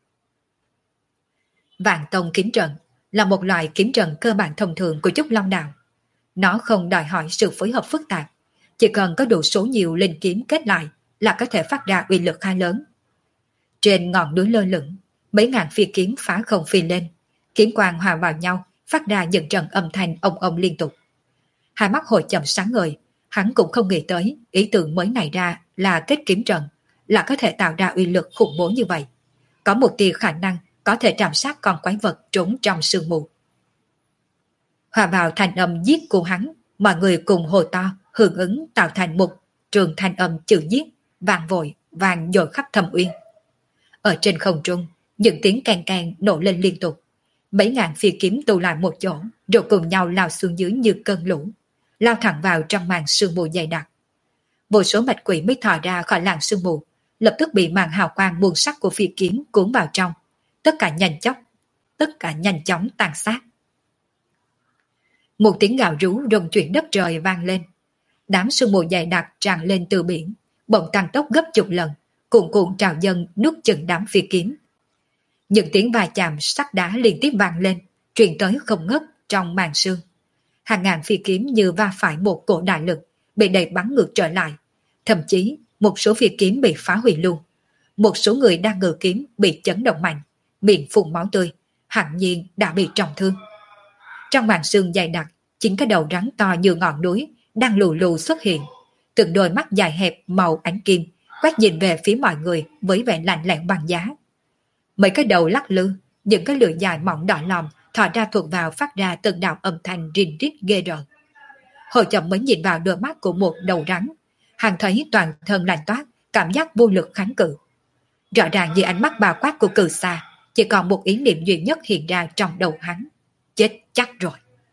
Vàng Tông kiếm trận là một loại kiếm trận cơ bản thông thường của Trúc Long Đạo. Nó không đòi hỏi sự phối hợp phức tạp, chỉ cần có đủ số nhiều linh kiếm kết lại là có thể phát ra uy lực khá lớn. Trên ngọn núi lơ lửng, mấy ngàn phi kiếm phá không phi lên, kiếm quang hòa vào nhau, phát ra những trận âm thanh ông ông liên tục. Hai mắt Hội Chậm sáng ngời, hắn cũng không nghĩ tới ý tưởng mới này ra là kết kiếm trận, là có thể tạo ra uy lực khủng bố như vậy. Có một tia khả năng có thể trảm sát con quái vật trốn trong sương mù. Hòa vào thanh âm giết của hắn, mọi người cùng hồ to, hưởng ứng tạo thành một trường thanh âm chữ giết, vang vội, vang dội khắp Thâm Uyên. Ở trên không trung, những tiếng keng keng nổ lên liên tục. Mấy ngàn phi kiếm tụ lại một chỗ, rồi cùng nhau lao xuống dưới như cơn lũ, lao thẳng vào trong màn sương mù dày đặc. Vô số bạch quỷ mới thò ra khỏi làn sương mù, lập tức bị màn hào quang buồn sắc của phi kiếm cuốn vào trong. Tất cả nhanh chóng tàn sát. Một tiếng gào rú rung chuyển đất trời vang lên. Đám sương mù dày đặc tràn lên từ biển, bỗng tăng tốc gấp chục lần, cuồn cuộn trào dâng nuốt chửng đám phi kiếm. Những tiếng va chạm sắt đá liên tiếp vang lên, truyền tới không ngớt trong màn sương. Hàng ngàn phi kiếm như va phải một cổ đại lực, bị đẩy bắn ngược trở lại. Thậm chí, một số phi kiếm bị phá hủy luôn. Một số người đang ngự kiếm bị chấn động mạnh, miệng phun máu tươi, hẳn nhiên đã bị trọng thương. Trong màn sương dày đặc, chính cái đầu rắn to như ngọn núi đang lù lù xuất hiện. Từng đôi mắt dài hẹp màu ánh kim quét nhìn về phía mọi người với vẻ lạnh lẽo băng giá. Mấy cái đầu lắc lư, những cái lưỡi dài mỏng đỏ lòm thò ra thuộc vào phát ra từng đạo âm thanh rinh rít ghê rợn. Hồi Chậm mới nhìn vào đôi mắt của một đầu rắn, hắn thấy toàn thân lạnh toát, cảm giác vô lực kháng cự. Rõ ràng như ánh mắt bao quát của cự xà, chỉ còn một ý niệm duy nhất hiện ra trong đầu hắn: chết chắc rồi.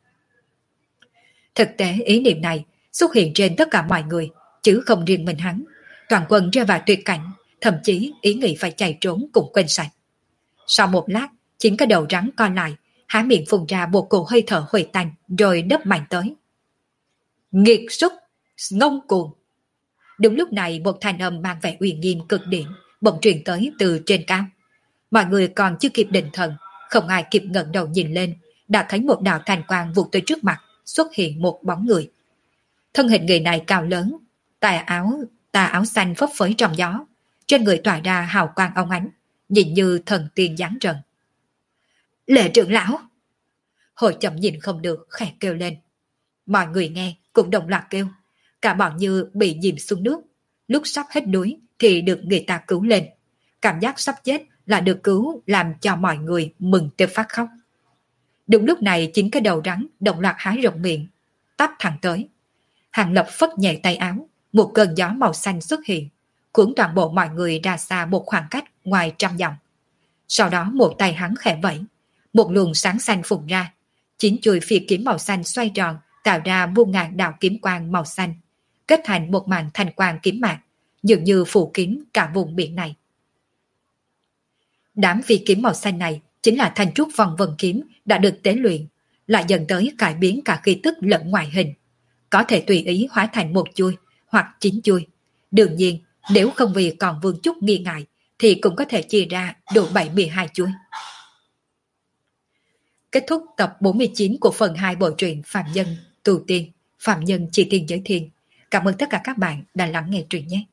Thực tế ý niệm này xuất hiện trên tất cả mọi người, chứ không riêng mình hắn. Toàn quân rơi vào tuyệt cảnh, thậm chí ý nghĩ phải chạy trốn cũng quên sạch. Sau một lát, chính cái đầu rắn co lại, há miệng phun ra một cổ hơi thở huệ tanh, rồi đớp mạnh tới. Nghiệt xúc, ngông cuồng. Đúng lúc này một thanh âm mang vẻ uy nghiêm cực điểm bỗng truyền tới từ trên cao. Mọi người còn chưa kịp định thần, không ai kịp ngẩng đầu nhìn lên, đã thấy một đạo thanh quang vụt tới trước mặt, xuất hiện một bóng người. Thân hình người này cao lớn, tà áo xanh phấp phới trong gió, trên người tỏa ra hào quang óng ánh, nhìn như thần tiên giáng trần. Lệ trưởng lão! Hội Chậm nhìn không được, khẽ kêu lên. Mọi người nghe cũng đồng loạt kêu, cả bọn như bị dìm xuống nước, lúc sắp hết đuối thì được người ta cứu lên. Cảm giác sắp chết là được cứu làm cho mọi người mừng tới phát khóc. Đúng lúc này chính cái đầu rắn đồng loạt há rộng miệng, tắp thẳng tới. Hàng Lập phất nhẹ tay áo, một cơn gió màu xanh xuất hiện, cuốn toàn bộ mọi người ra xa một khoảng cách ngoài trăm dặm. Sau đó một tay hắn khẽ vẫy, một luồng sáng xanh phùng ra, 9 chuôi phi kiếm màu xanh xoay tròn, tạo ra muôn ngàn đạo kiếm quang màu xanh, kết thành một màn thanh quang kiếm mạc, dường như phủ kín cả vùng biển này. Đám phi kiếm màu xanh này chính là thanh trúc vòng vần kiếm đã được tế luyện, lại dần tới cải biến cả khí tức lẫn ngoại hình, có thể tùy ý hóa thành một chuôi hoặc 9 chuôi. Đương nhiên, nếu không vì còn vương chút nghi ngại, thì cũng có thể chia ra đủ 72 chuôi. Kết thúc tập 49 của phần 2 bộ truyện Phạm Nhân Tu Tiên, Phạm Nhân Chi Tiên Giới Thiên. Cảm ơn tất cả các bạn đã lắng nghe truyện nhé.